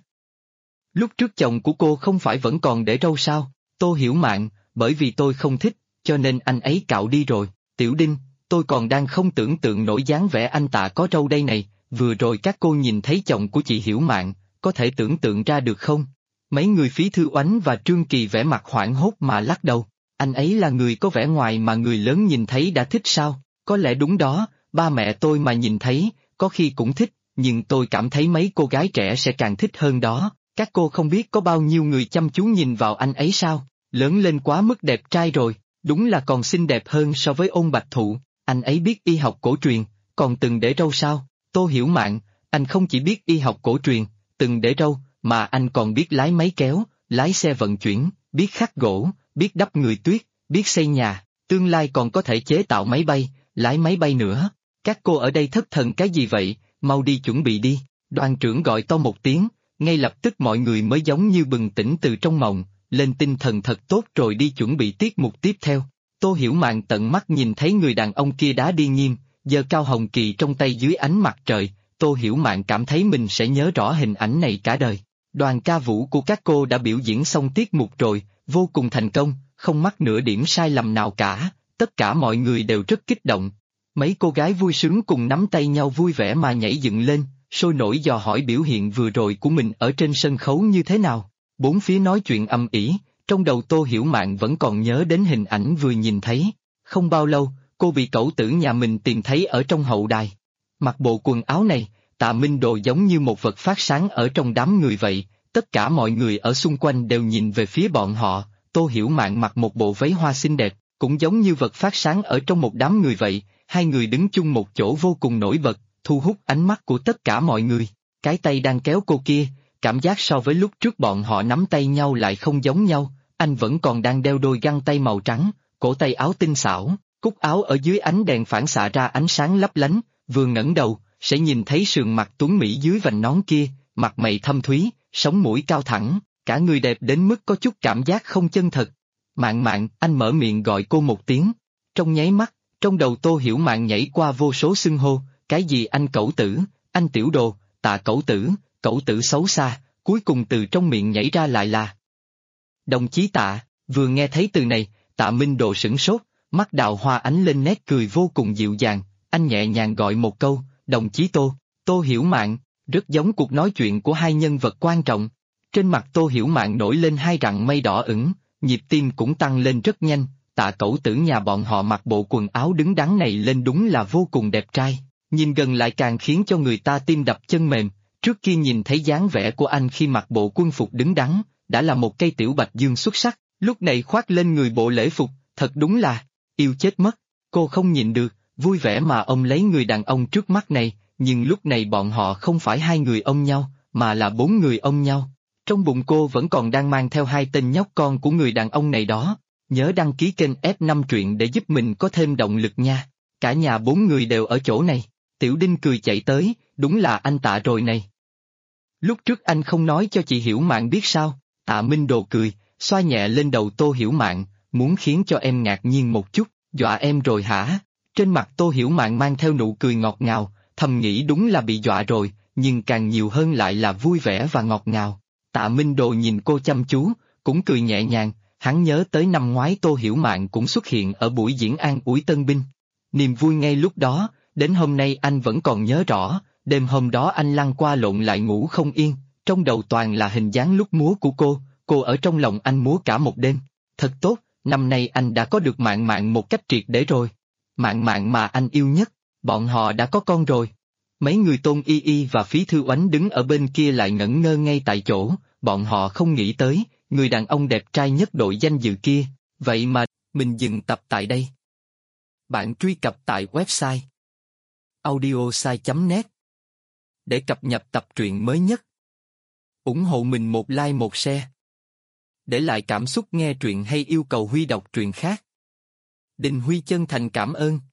Lúc trước chồng của cô không phải vẫn còn để râu sao? Tô Hiểu Mạn, bởi vì tôi không thích, cho nên anh ấy cạo đi rồi. Tiểu Đinh, tôi còn đang không tưởng tượng nổi dáng vẻ anh Tạ có râu đây này, vừa rồi các cô nhìn thấy chồng của chị Hiểu Mạn, có thể tưởng tượng ra được không? Mấy người Phí Thư Oánh và Trương Kỳ vẻ mặt hoảng hốt mà lắc đầu, anh ấy là người có vẻ ngoài mà người lớn nhìn thấy đã thích sao? Có lẽ đúng đó, ba mẹ tôi mà nhìn thấy, có khi cũng thích, nhưng tôi cảm thấy mấy cô gái trẻ sẽ càng thích hơn đó. Các cô không biết có bao nhiêu người chăm chú nhìn vào anh ấy sao? Lớn lên quá mức đẹp trai rồi, đúng là còn xinh đẹp hơn so với Ôn Bạch Thụ. Anh ấy biết y học cổ truyền, còn từng để râu sao? Tô Hiểu Mạn, anh không chỉ biết y học cổ truyền, từng để râu, mà anh còn biết lái máy kéo, lái xe vận chuyển, biết khắc gỗ, biết đắp người tuyết, biết xây nhà, tương lai còn có thể chế tạo máy bay, lái máy bay nữa. Các cô ở đây thất thần cái gì vậy, mau đi chuẩn bị đi. Đoàn trưởng gọi to một tiếng, ngay lập tức mọi người mới giống như bừng tỉnh từ trong mộng, lên tinh thần thật tốt rồi đi chuẩn bị tiết mục tiếp theo. Tô Hiểu Mạn tận mắt nhìn thấy người đàn ông kia đá đi nghiêm, giơ cao hồng kỳ trong tay dưới ánh mặt trời, Tô Hiểu Mạn cảm thấy mình sẽ nhớ rõ hình ảnh này cả đời. Đoàn ca vũ của các cô đã biểu diễn xong tiết mục rồi, vô cùng thành công, không mắc nửa điểm sai lầm nào cả, tất cả mọi người đều rất kích động. Mấy cô gái vui sướng cùng nắm tay nhau vui vẻ mà nhảy dựng lên, sôi nổi dò hỏi biểu hiện vừa rồi của mình ở trên sân khấu như thế nào. Bốn phía nói chuyện ầm ĩ, trong đầu Tô Hiểu Mạn vẫn còn nhớ đến hình ảnh vừa nhìn thấy. Không bao lâu, cô bị cẩu tử nhà mình tìm thấy ở trong hậu đài. Mặc bộ quần áo này, Tạ Minh Đồ giống như một vật phát sáng ở trong đám người vậy, tất cả mọi người ở xung quanh đều nhìn về phía bọn họ, Tô Hiểu Mạn mặc một bộ váy hoa xinh đẹp, cũng giống như vật phát sáng ở trong một đám người vậy, hai người đứng chung một chỗ vô cùng nổi bật, thu hút ánh mắt của tất cả mọi người. Cái tay đang kéo cô kia, cảm giác so với lúc trước bọn họ nắm tay nhau lại không giống nhau, anh vẫn còn đang đeo đôi găng tay màu trắng, cổ tay áo tinh xảo, cúc áo ở dưới ánh đèn phản xạ ra ánh sáng lấp lánh, vừa ngẩng đầu, sẽ nhìn thấy sườn mặt tuấn mỹ dưới vành nón kia, mặt mày thâm thúy, sống mũi cao thẳng, cả người đẹp đến mức có chút cảm giác không chân thật. Mạn Mạn, anh mở miệng gọi cô một tiếng. Trong nháy mắt, trong đầu Tô Hiểu Mạn nhảy qua vô số xưng hô, cái gì anh cẩu tử, anh tiểu đồ, Tạ cẩu tử xấu xa, cuối cùng từ trong miệng nhảy ra lại là đồng chí Tạ. Vừa nghe thấy từ này, Tạ Minh Đồ sửng sốt, mắt đào hoa ánh lên nét cười vô cùng dịu dàng, anh nhẹ nhàng gọi một câu, đồng chí Tô. Tô Hiểu Mạn, rất giống cuộc nói chuyện của hai nhân vật quan trọng. Trên mặt Tô Hiểu Mạn nổi lên hai rặng mây đỏ ửng, nhịp tim cũng tăng lên rất nhanh. Tạ cẩu tử nhà bọn họ mặc bộ quần áo đứng đắn này lên đúng là vô cùng đẹp trai, nhìn gần lại càng khiến cho người ta tim đập chân mềm. Trước kia nhìn thấy dáng vẻ của anh khi mặc bộ quân phục đứng đắn, đã là một cây tiểu bạch dương xuất sắc, lúc này khoác lên người bộ lễ phục, thật đúng là yêu chết mất. Cô không nhịn được, vui vẻ mà ôm lấy người đàn ông trước mắt này, nhưng lúc này bọn họ không phải hai người ôm nhau, mà là bốn người ôm nhau. Trong bụng cô vẫn còn đang mang theo hai tên nhóc con của người đàn ông này đó. Nhớ đăng ký kênh F5 truyện để giúp mình có thêm động lực nha. Cả nhà bốn người đều ở chỗ này. Tiểu Đinh cười chạy tới, đúng là anh Tạ rồi này. Lúc trước anh không nói cho chị Hiểu Mạn biết sao? Tạ Minh Đồ cười, xoa nhẹ lên đầu Tô Hiểu Mạn, muốn khiến cho em ngạc nhiên một chút, dọa em rồi hả? Trên mặt Tô Hiểu Mạn mang theo nụ cười ngọt ngào, thầm nghĩ đúng là bị dọa rồi, nhưng càng nhiều hơn lại là vui vẻ và ngọt ngào. Tạ Minh Đồ nhìn cô chăm chú, cũng cười nhẹ nhàng, hắn nhớ tới năm ngoái Tô Hiểu Mạn cũng xuất hiện ở buổi diễn an ủi tân binh. Niềm vui ngay lúc đó, đến hôm nay anh vẫn còn nhớ rõ, đêm hôm đó anh lăn qua lộn lại ngủ không yên, trong đầu toàn là hình dáng lúc múa của cô ở trong lòng anh múa cả một đêm. Thật tốt, năm nay anh đã có được Mạn Mạn một cách triệt để rồi. Mạn Mạn mà anh yêu nhất, bọn họ đã có con rồi. Mấy người Tôn Y Y và Phí Thư Oánh đứng ở bên kia lại ngẩn ngơ ngay tại chỗ, bọn họ không nghĩ tới, người đàn ông đẹp trai nhất đội danh dự kia, vậy mà, mình dừng tập tại đây. Bạn truy cập tại website audiosai.net để cập nhật tập truyện mới nhất. ủng hộ mình một like một share. Để lại cảm xúc nghe truyện hay yêu cầu Huy đọc truyện khác. Đình Huy chân thành cảm ơn.